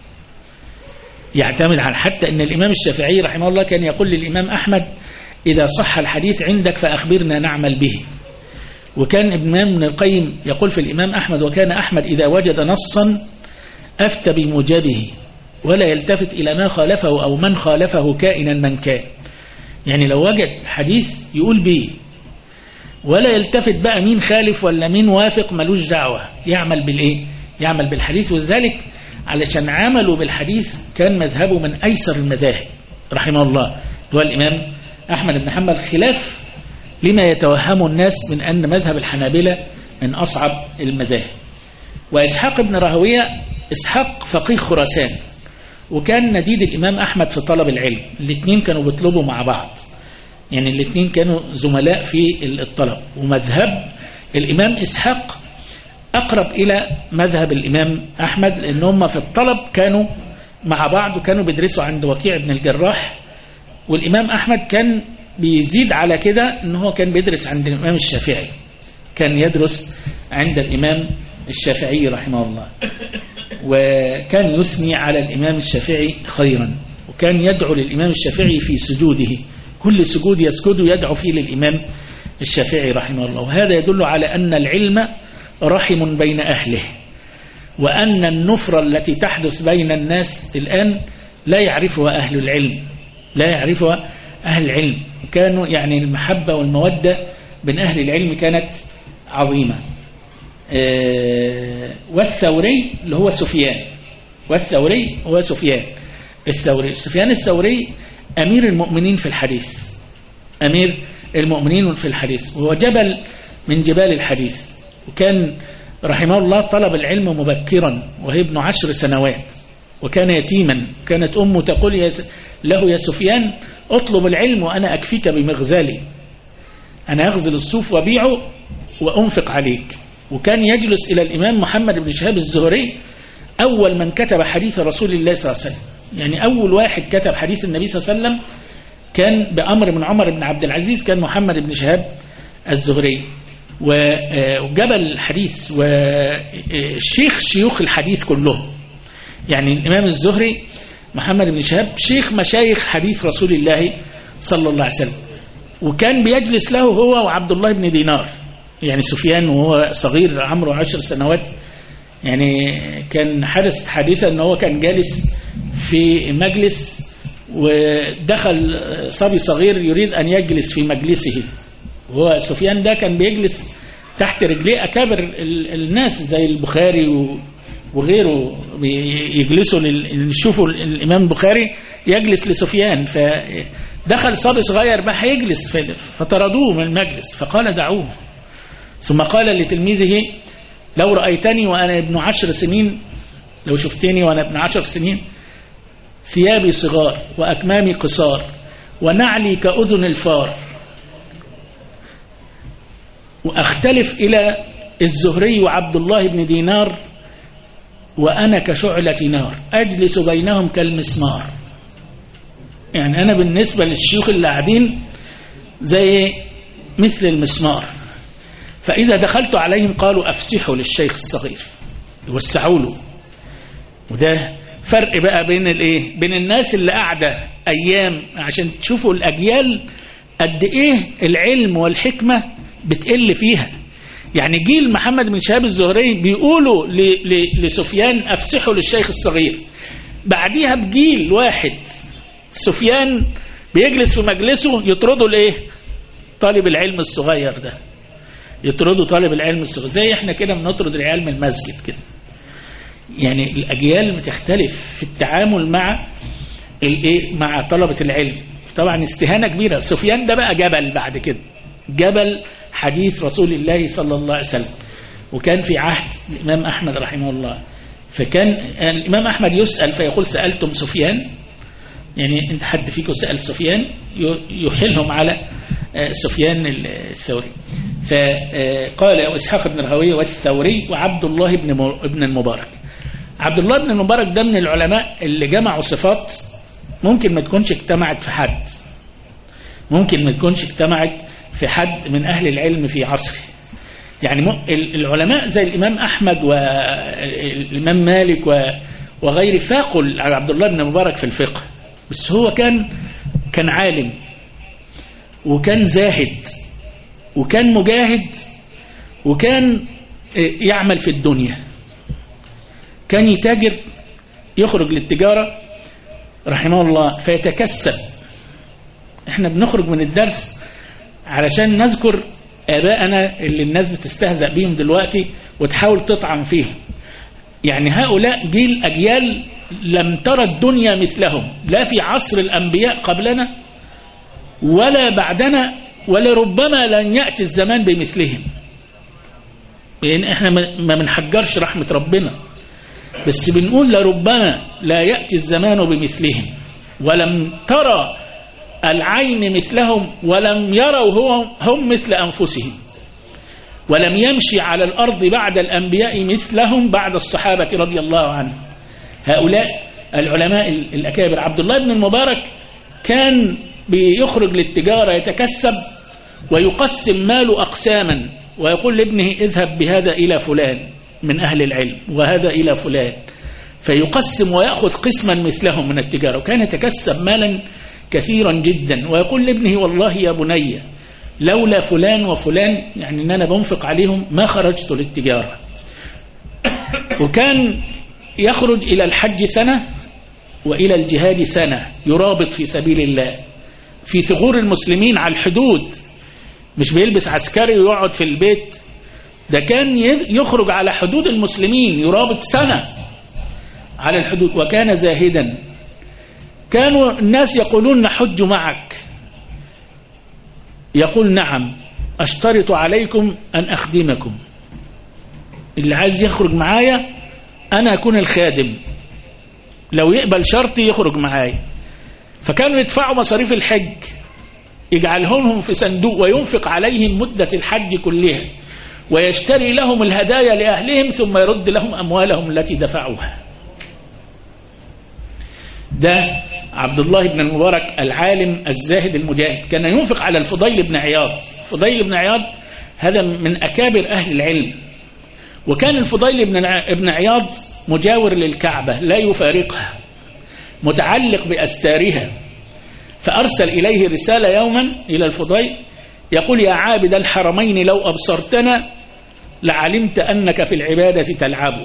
حتى أن الإمام الشافعي رحمه الله كان يقول للإمام أحمد إذا صح الحديث عندك فأخبرنا نعمل به. وكان ابن القيم يقول في الإمام أحمد وكان أحمد إذا وجد نصا أفتى بموجبه ولا يلتفت إلى ما خالفه أو من خالفه كائنا من كان. يعني لو وجد حديث يقول به ولا يلتفت بقى مين خالف ولا مين وافق، ملوش دعوة، يعمل بالحديث. وذلك علشان عملوا بالحديث كان مذهبه من أيسر المذاهب رحمه الله، هو الإمام أحمد بن حنبل، خلاف لما يتوهم الناس من أن مذهب الحنابلة من أصعب المذاهب. وإسحاق بن راهويه إسحاق فقيه خراسان، وكان نديد الإمام أحمد في طلب العلم، الاثنين كانوا بيطلبوا مع بعض، يعني الاثنين كانوا زملاء في الطلب. ومذهب الإمام إسحاق أقرب إلى مذهب الإمام أحمد، لأنهم في الطلب كانوا مع بعض وكانوا بيدرسوا عند وكيع بن الجراح. والإمام أحمد كان بيزيد على كده أنه كان بيدرس عند الإمام الشافعي، كان يدرس عند الإمام الشافعي رحمه الله، وكان يثني على الإمام الشافعي خيرا، وكان يدعو للإمام الشافعي في سجوده، كل سجود يسجد يدعو فيه للإمام الشافعي رحمه الله. وهذا يدل على أن العلم رحم بين أهله، وأن النفرة التي تحدث بين الناس الآن لا يعرفها أهل العلم. كانوا يعني المحبة والمودة بين أهل العلم كانت عظيمة. والثوري اللي هو سفيان، سفيان الثوري أمير المؤمنين في الحديث، وهو جبل من جبال الحديث. وكان رحمه الله طلب العلم مبكرا وهي ابن 10 سنوات، وكان يتيما. كانت أمه تقول له يا سفيان اطلب العلم وأنا أكفيك بمغزالي، أنا أغزل الصوف وبيعه وأنفق عليك. وكان يجلس إلى الإمام محمد بن شهاب الزهري أول من كتب حديث رسول الله صلى الله عليه وسلم، يعني أول واحد كتب حديث النبي صلى الله عليه وسلم كان بأمر من عمر بن عبد العزيز، كان محمد بن شهاب الزهري. وجبل الحديث والشيخ شيوخ الحديث كلهم، يعني الإمام الزهري محمد بن شهاب شيخ مشايخ حديث رسول الله صلى الله عليه وسلم. وكان بيجلس له هو وعبد الله بن دينار، يعني سفيان وهو صغير عمره 10 سنوات، يعني كان حدث حادثة أنه هو كان جالس في مجلس ودخل صبي صغير يريد أن يجلس في مجلسه، وهو سفيان ده كان بيجلس تحت رجليه أكابر الناس زي البخاري وغيره يجلسوا نشوفوا الإمام البخاري يجلس لسفيان، فدخل صبي صغير بقى هيجلس فطردوه من المجلس، فقال دعوه. ثم قال لتلميذه لو رأيتني وأنا ابن 10 سنين، لو شفتني وأنا ابن 10 سنين ثيابي صغار وأكمامي قصار ونعلي كأذن الفار، وأختلف إلى الزهري وعبد الله بن دينار وأنا كشعلة نار أجلس بينهم كالمسمار. يعني أنا بالنسبة للشيوخ اللي قاعدين زي مثل المسمار، فإذا دخلت عليهم قالوا أفسحوا للشيخ الصغير، يوسعوا له. وده فرق بقى بين الناس اللي قاعدة أيام عشان تشوفوا الأجيال قد إيه العلم والحكمة بتقل فيها. يعني جيل محمد بن شهاب الزهري بيقولوا لسفيان أفسحوا للشيخ الصغير، بعديها بجيل واحد سفيان بيجلس في مجلسه يطردوا طالب العلم الصغير ده، يطردوا طالب العلم الصغير زي احنا كده بنطرد العيال من المسجد كده. يعني الأجيال بتختلف في التعامل مع مع طلبة العلم. طبعا استهانة كبيرة. سفيان ده بقى جبل بعد كده، جبل حديث رسول الله صلى الله عليه وسلم، وكان في عهد الإمام أحمد رحمه الله. فكان الإمام أحمد يسأل فيقول سألتم سفيان، يعني انت حد فيكم سأل سفيان، يحلهم على سفيان الثوري. فقال إسحاق بن راهويه والثوري وعبد الله بن المبارك. عبد الله بن المبارك ده من العلماء اللي جمعوا صفات ممكن ما تكونش اجتمعت في حد، ممكن ما تكونش اجتمعت في حد من أهل العلم في عصره. يعني العلماء زي الإمام أحمد والإمام مالك وغيره فاقوا على عبد الله بن المبارك في الفقه، بس هو كان عالم وكان زاهد وكان مجاهد وكان يعمل في الدنيا، كان يتاجر، يخرج للتجارة رحمه الله فيتكسب. احنا بنخرج من الدرس علشان نذكر آباءنا اللي الناس بتستهزأ بيهم دلوقتي وتحاول تطعن فيهم. يعني هؤلاء جيل أجيال لم ترى الدنيا مثلهم، لا في عصر الأنبياء قبلنا ولا بعدنا، ولربما لن يأتي الزمان بمثلهم. لأن احنا ما بنحجرش رحمة ربنا، بس بنقول لربما لا يأتي الزمان بمثلهم، ولم ترى العين مثلهم، ولم يروا هم مثل أنفسهم، ولم يمشي على الأرض بعد الأنبياء مثلهم بعد الصحابة رضي الله عنهم. هؤلاء العلماء الأكابر. عبد الله بن المبارك كان بيخرج للتجارة يتكسب ويقسم ماله أقساما، ويقول لابنه اذهب بهذا إلى فلان من أهل العلم وهذا إلى فلان، فيقسم ويأخذ قسما مثلهم من التجارة، وكان يتكسب مالا كثيرا جدا. ويقول لابنه والله يا بني لولا فلان وفلان، يعني أن أنا بنفق عليهم، ما خرجت للتجارة. وكان يخرج إلى الحج سنة وإلى الجهاد سنة، يرابط في سبيل الله في ثغور المسلمين على الحدود، مش بيلبس عسكري ويقعد في البيت، ده كان يخرج على حدود المسلمين يرابط سنة على الحدود. وكان زاهدا. كانوا الناس يقولون نحج معك، يقول نعم أشترط عليكم أن أخدمكم، اللي عايز يخرج معايا أنا أكون الخادم، لو يقبل شرطي يخرج معايا. فكانوا يدفعوا مصاريف الحج، يجعلهم في صندوق وينفق عليهم مدة الحج كلها، ويشتري لهم الهدايا لأهلهم ثم يرد لهم أموالهم التي دفعوها. ده عبد الله بن المبارك العالم الزاهد المجاهد. كان ينفق على الفضيل بن عياض. فضيل بن عياض هذا من أكابر أهل العلم، وكان الفضيل بن عياض مجاور للكعبة لا يفارقها، متعلق بأستارها. فأرسل إليه رسالة يوما إلى الفضيل يقول يا عابد الحرمين لو أبصرتنا لعلمت أنك في العبادة تلعب.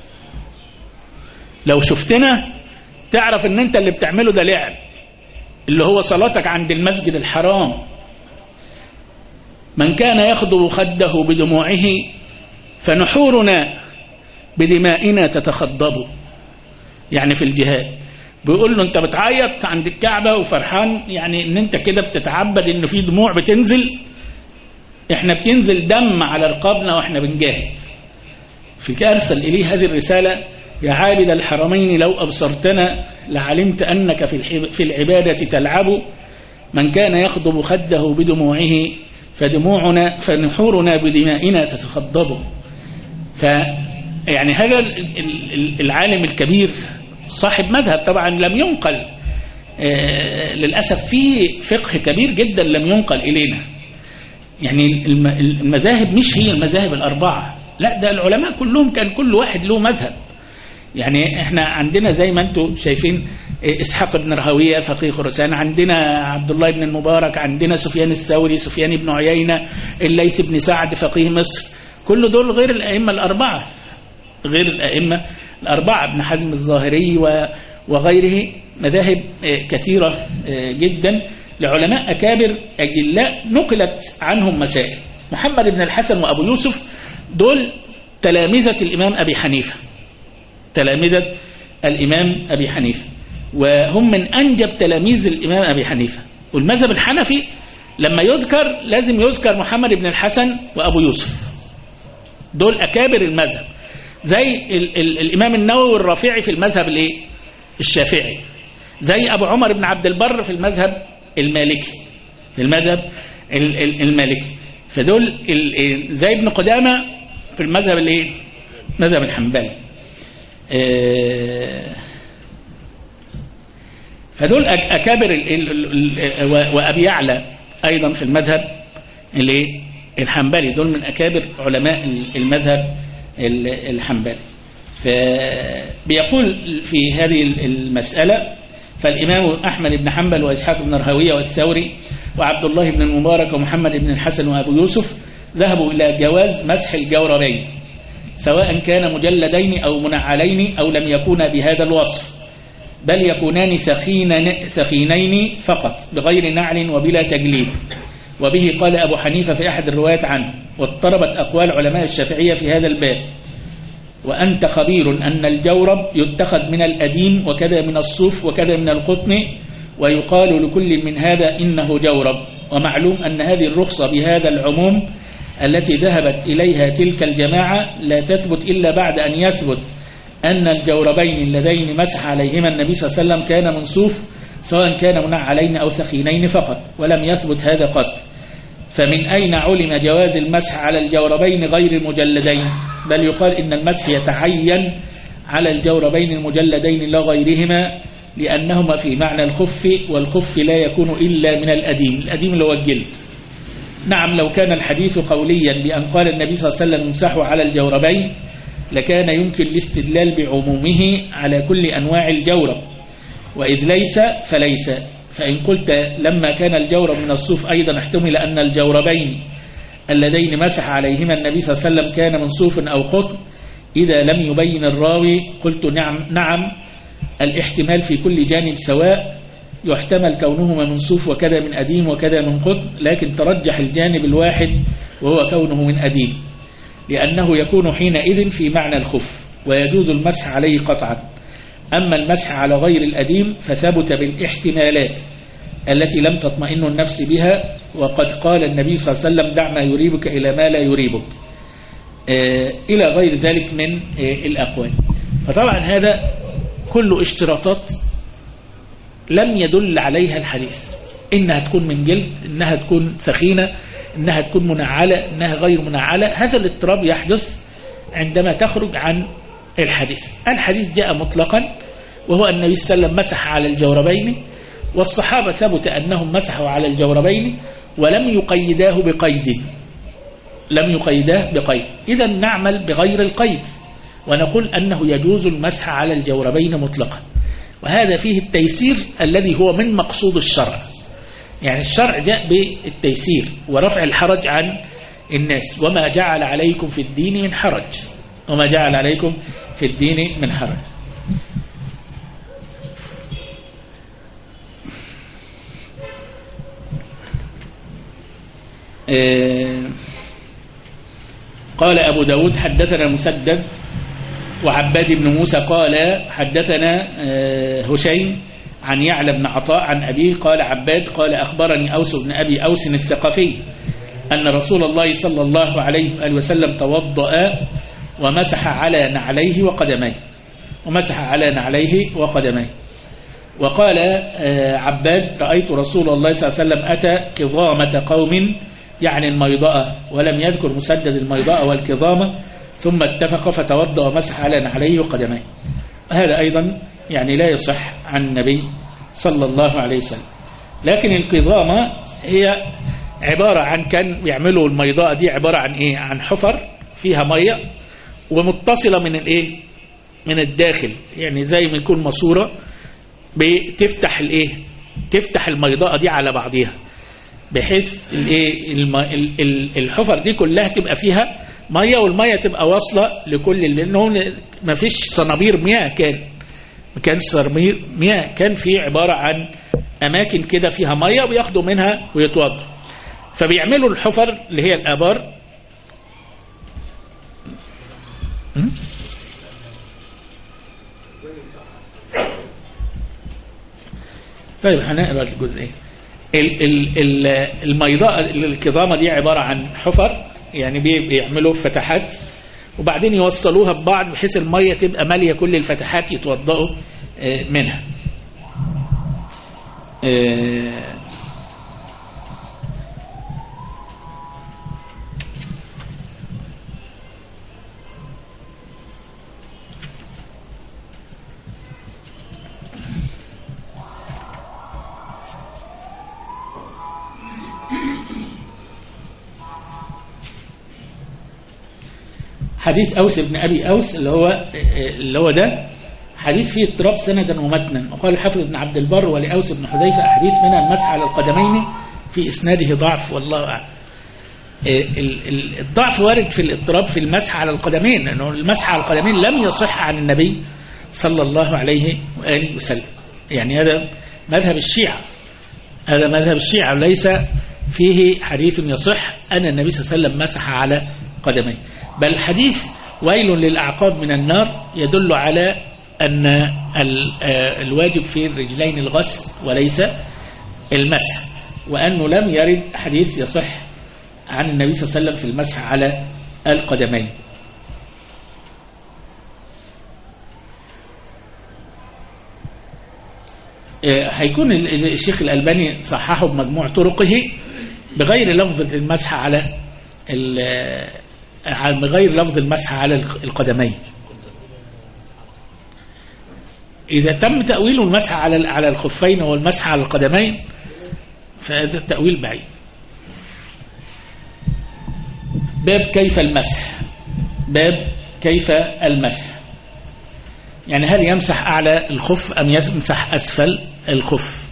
لو شفتنا تعرف أن أنت اللي بتعمله ده لعب، اللي هو صلاتك عند المسجد الحرام. من كان يخضب خده بدموعه فنحورنا بدمائنا تتخضب. يعني في الجهاد بيقول له انت بتعيط عند الكعبة وفرحان، يعني ان انت كده بتتعبد ان في دموع بتنزل، احنا بتنزل دم على رقابنا واحنا بنجاهد. فأرسل إليه هذه الرسالة يا عابد الحرمين لو أبصرتنا لعلمت أنك في العبادة تلعب. من كان يخضب خده بدموعه فنحورنا بدمائنا تتخضب. يعني هذا العالم الكبير صاحب مذهب طبعا لم ينقل، للأسف في فقه كبير جدا لم ينقل إلينا. يعني المذاهب مش هي المذاهب الأربعة، لا ده العلماء كلهم كان كل واحد له مذهب. يعني احنا عندنا زي ما انتم شايفين إسحاق بن راهويه فقيه خراسان، عندنا عبد الله بن المبارك، عندنا سفيان الثوري، سفيان بن عيينة، الليث بن سعد فقيه مصر، كل دول غير الأئمة الأربعة، غير الأئمة الأربعة، ابن حزم الظاهري وغيره. مذاهب كثيرة جدا لعلماء أكابر أجلاء نقلت عنهم مسائل. محمد بن الحسن وأبو يوسف دول تلامذة الإمام أبي حنيفة، تلامذة الإمام أبي حنيفة، وهم من أنجب تلاميذ الإمام أبي حنيفة. والمذهب الحنفي لما يذكر لازم يذكر محمد بن الحسن وأبو يوسف، دول أكابر المذهب، زي الإمام النووي والرافعي في المذهب الشافعي، زي أبو عمر بن عبد البر في المذهب المالكي، في المذهب المالكي. فدول زي ابن قدامة في المذهب المذهب الحنبلي. فدول أكابر. وأبي يعلى أيضا في المذهب الحنبلي، دول من أكابر علماء المذهب الحنبلي. فبيقول في هذه المسألة: فالإمام أحمد بن حنبل وإسحاق بن راهويه والثوري وعبد الله بن المبارك ومحمد بن الحسن وأبو يوسف ذهبوا إلى جواز مسح الجوربين، سواء كان مجلدين أو منعلين أو لم يكونا بهذا الوصف، بل يكونان ثخينين فقط بغير نعل وبلا تجليد. وبه قال أبو حنيفة في أحد الروايات عنه. واضطربت أقوال علماء الشافعية في هذا الباب. وأنت خبير أن الجورب يتخذ من الأديم وكذا من الصوف وكذا من القطن، ويقال لكل من هذا إنه جورب. ومعلوم أن هذه الرخصة بهذا العموم التي ذهبت إليها تلك الجماعة لا تثبت إلا بعد أن يثبت أن الجوربين اللذين مسح عليهما النبي صلى الله عليه وسلم كان من صوف، سواء كان منعلين أو ثخينين فقط، ولم يثبت هذا قط. فمن أين علم جواز المسح على الجوربين غير المجلدين؟ بل يقال إن المسح يتعين على الجوربين المجلدين لا غيرهما، لأنهما في معنى الخف، والخف لا يكون إلا من الأديم، الأديم اللي هو الجلد. نعم، لو كان الحديث قوليا بأن قال النبي صلى الله عليه وسلم امسحوا على الجوربين لكان يمكن الاستدلال بعمومه على كل أنواع الجورب، وإذ ليس فليس. فإن قلت لما كان الجورب من الصوف أيضا احتمل أن الجوربين اللذين مسح عليهما النبي صلى الله عليه وسلم كان من صوف أو قطن إذا لم يبين الراوي، قلت نعم الاحتمال في كل جانب سواء، يحتمل كونهما من صوف وكذا من أديم وكذا من قطن، لكن ترجح الجانب الواحد وهو كونه من أديم، لأنه يكون حينئذ في معنى الخف ويجوز المسح عليه قطعا. أما المسح على غير الأديم فثبت بالاحتمالات التي لم تطمئن النفس بها، وقد قال النبي صلى الله عليه وسلم دع ما يريبك إلى ما لا يريبك، إلى غير ذلك من الأقوال. فطبعا هذا كل اشتراطات لم يدل عليها الحديث، إنها تكون من جلد، إنها تكون ثخينة، إنها تكون منعلة، إنها غير منعلة. هذا الاضطراب يحدث عندما تخرج عن الحديث. الحديث جاء مطلقا، وهو النبي صلى الله عليه وسلم مسح على الجوربين، والصحابة ثبت أنهم مسحوا على الجوربين ولم يقيداه بقيد، لم يقيداه بقيد. إذا نعمل بغير القيد ونقول أنه يجوز المسح على الجوربين مطلقا، وهذا فيه التيسير الذي هو من مقصود الشرع. يعني الشرع جاء بالتيسير ورفع الحرج عن الناس، وما جعل عليكم في الدين من حرج، وما جعل عليكم في الدين من حرج. قال أبو داود حدثنا مسدد وعباد بن موسى قال حدثنا هشيم عن يعلى بن عطاء عن أبيه قال عباد قال أخبرني أوس بن أبي أوس الثقفي أن رسول الله صلى الله عليه وسلم توضأ ومسح على نعليه وقدميه، ومسح على نعليه وقدميه. وقال عباد رأيت رسول الله صلى الله عليه وسلم أتى كظامة قوم، يعني الميضاء، ولم يذكر مسدد الميضاء والكظامة، ثم اتفق فتوضأ ومسح على نعليه وقدميه. هذا أيضا يعني لا يصح عن النبي صلى الله عليه وسلم. لكن الكظامة هي عبارة عن، كان يعملوا الميضاء دي عبارة عن إيه؟ عن حفر فيها مية ومتصلة من الإيه؟ من الداخل، يعني زي ما يكون ماسورة بتفتح الإيه؟ تفتح الميضاء دي على بعضها، بحيث الإيه؟ الحفر دي كلها تبقى فيها مية، والمية تبقى واصلة لكل، لأنه ما فيش صنابير مياه، ما كانش صنابير مياه، كان في عبارة عن أماكن كده فيها مية وياخدوا منها ويتوضوا. فبيعملوا الحفر اللي هي الآبار. طيب هنقرأ الجزئية. الميضاء الكظامة دي عبارة عن حفر، يعني بيعملوا فتحات وبعدين يوصلوها ببعض بحيث المية تبقى مالية كل الفتحات يتوضأوا منها. حديث أوس بن أبي أوس اللي هو ده حديث فيه اضطراب سندا ومتنا. وقال الحافظ ابن عبد البر ولأوس بن حذيفة أحاديث منها المسح على القدمين في إسناده ضعف والله أعلم. الضعف وارد في الاضطراب في المسح على القدمين، لأنه المسح على القدمين لم يصح عن النبي صلى الله عليه وآله وسلم. يعني هذا مذهب الشيعة، هذا مذهب الشيعة ليس فيه حديث يصح أن النبي صلى الله عليه وسلم مسح على قدميه. بل حديث ويل للأعقاب من النار يدل على أن الواجب في الرجلين الغسل وليس المسح، وأنه لم يرد حديث يصح عن النبي صلى الله عليه وسلم في المسح على القدمين. هيكون الشيخ الألباني صححه بمجموع طرقه بغير لفظ المسح على بغير لفظ المسح على القدمين. إذا تم تأويل المسح على الخفين والمسح على القدمين فهذا التأويل بعيد. باب كيف المسح، باب كيف المسح، يعني هل يمسح أعلى الخف أم يمسح أسفل الخف؟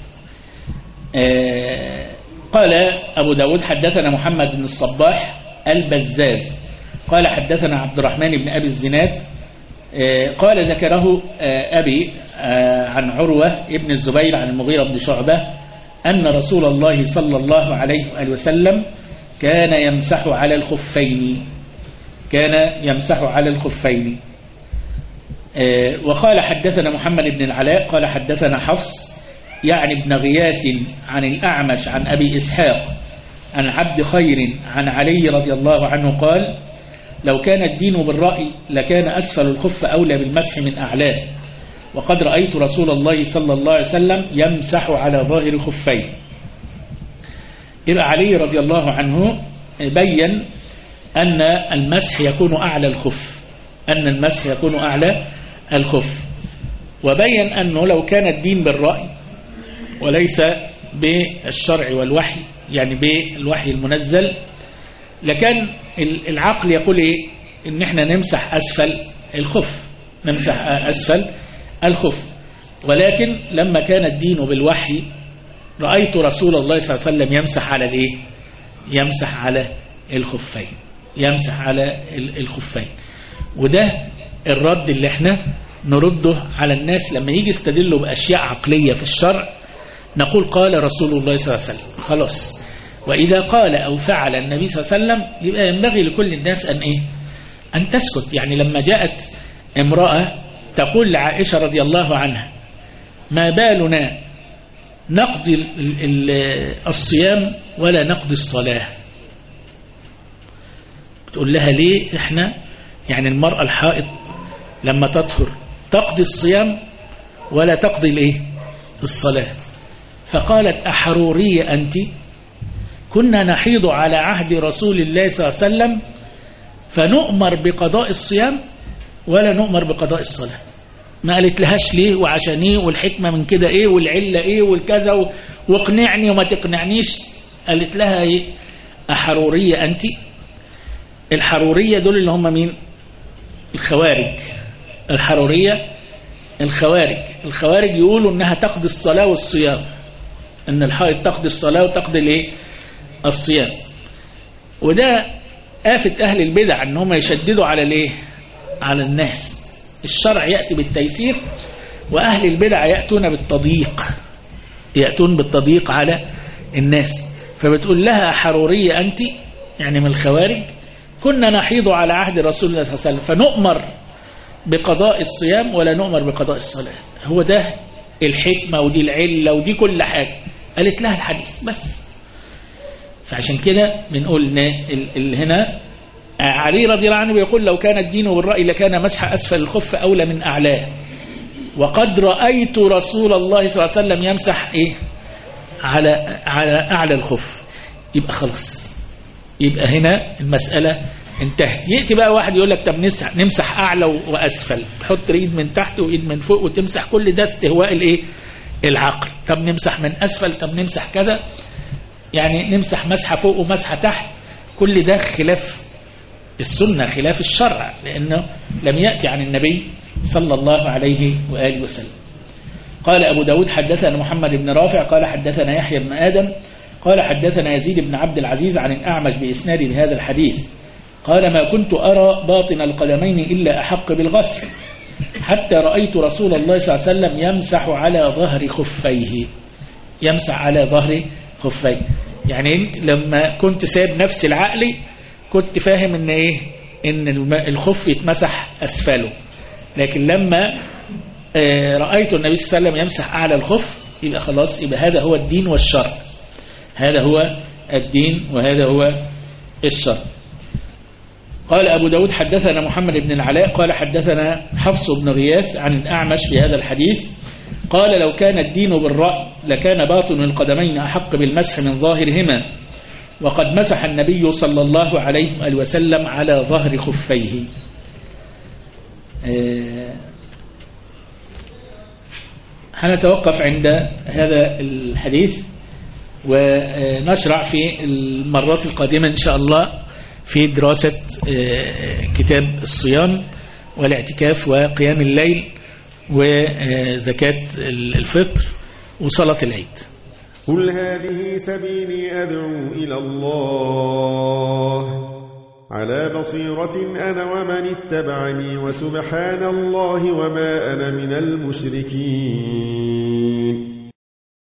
قال أبو داود حدثنا محمد بن الصباح البزاز قال حدثنا عبد الرحمن بن أبي الزناد قال ذكره أبي عن عروة ابن الزبير عن المغيرة بن شعبة أن رسول الله صلى الله عليه وآله وسلم كان يمسح على الخفين، كان يمسح على الخفين. وقال حدثنا محمد بن العلاء قال حدثنا حفص يعني ابن غياث عن الأعمش عن أبي إسحاق عن عبد خير عن علي رضي الله عنه قال لو كان الدين بالرأي لكان أسفل الخف أولى بالمسح من أعلاه، وقد رأيت رسول الله صلى الله عليه وسلم يمسح على ظاهر خفيه. يبقى علي رضي الله عنه بين أن المسح يكون أعلى الخف، أن المسح يكون أعلى الخف، وبين أنه لو كان الدين بالرأي وليس بالشرع والوحي، يعني بالوحي المنزل، لكان العقل يقول إيه؟ إن إحنا نمسح أسفل الخف، نمسح أسفل الخف. ولكن لما كان الدين بالوحي رأيت رسول الله صلى الله عليه وسلم يمسح على الإيه؟ يمسح على الخفين، يمسح على الخفين. وده الرد اللي احنا نرده على الناس لما يجي يستدلوا بأشياء عقلية في الشرع، نقول قال رسول الله صلى الله عليه وسلم خلاص. وإذا قال أو فعل النبي صلى الله عليه وسلم يبقى ينبغي لكل الناس أن إيه؟ أن تسكت. يعني لما جاءت امرأة تقول لعائشة رضي الله عنها ما بالنا نقضي الصيام ولا نقضي الصلاة، بتقول لها ليه احنا يعني المرأة الحائض لما تطهر تقضي الصيام ولا تقضي الايه؟ الصلاة. فقالت أحرورية أنت؟ كنا نحيض على عهد رسول الله صلى الله عليه وسلم فنؤمر بقضاء الصيام ولا نؤمر بقضاء الصلاة. ما قالت لهاش ليه وعشان ايه والحكمة من كده ايه والعلة ايه والكذا واقنعني وما تقنعنيش. قالت لها ايه؟ أحرورية أنت؟ الحرورية دول اللي هم مين؟ الخوارج. الحرورية الخوارج يقولوا انها تقضي الصلاة والصيام، ان الحائض تقضي الصلاة وتقضي الايه؟ الصيام. وده آفة أهل البدع ان هم يشددوا على الايه؟ على الناس. الشرع يأتي بالتيسير وأهل البدع يأتون بالتضييق، يأتون بالتضييق على الناس. فبتقول لها حرورية أنت، يعني من الخوارج، كنا نحيض على عهد رسول الله صلى الله عليه وسلم فنؤمر بقضاء الصيام ولا نؤمر بقضاء الصلاة. هو ده الحكمة ودي العلة ودي كل حاجة. قالت لها الحديث بس. فعشان كده بنقول هنا علي رضي الله عنه بيقول لو كان الدين بالرأي لكان مسح أسفل الخف أولى من أعلاه، وقد رأيت رسول الله صلى الله عليه وسلم يمسح على أعلى الخف. يبقى خلاص، يبقى هنا المسألة انتهت. يأتي بقى واحد يقول لك طب نمسح أعلى وأسفل، تحط ايد من تحت وإيد من فوق وتمسح، كل ده استهواء العقل. طب نمسح من أسفل، طب نمسح كذا، يعني نمسح مسحة فوق ومسحة تحت، كل ده خلاف السنة، خلاف الشرع، لأنه لم يأتي عن النبي صلى الله عليه وآله وسلم. قال أبو داود حدثنا محمد بن رافع قال حدثنا يحيى بن آدم قال حدثنا يزيد بن عبد العزيز عن الأعمش بإسناد بهذا الحديث قال ما كنت أرى باطن القدمين إلا أحق بالغسل حتى رأيت رسول الله صلى الله عليه وسلم يمسح على ظهر خفيه. يمسح على ظهر خفيه، يعني انت لما كنت سايب نفس العقل كنت فاهم ان الخف يتمسح أسفله، لكن لما رأيت النبي صلى الله عليه وسلم يمسح أعلى الخف يبقى خلاص، يبقى هذا هو الدين والشرع، هذا هو الدين وهذا هو الشرع. قال أبو داود حدثنا محمد بن العلاء قال حدثنا حفص بن غياث عن الأعمش في هذا الحديث قال لو كان الدين بالرأي لكان باطن القدمين أحق بالمسح من ظاهرهما، وقد مسح النبي صلى الله عليه وسلم على ظهر خفيه. هنتوقف عند هذا الحديث ونشرع في المرات القادمة إن شاء الله في دراسة كتاب الصيام والاعتكاف وقيام الليل وزكاة الفطر وصلاة العيد. قل هذه سبيلي أدعو إلى الله على بصيرة أنا ومن اتبعني وسبحان الله وما أنا من المشركين.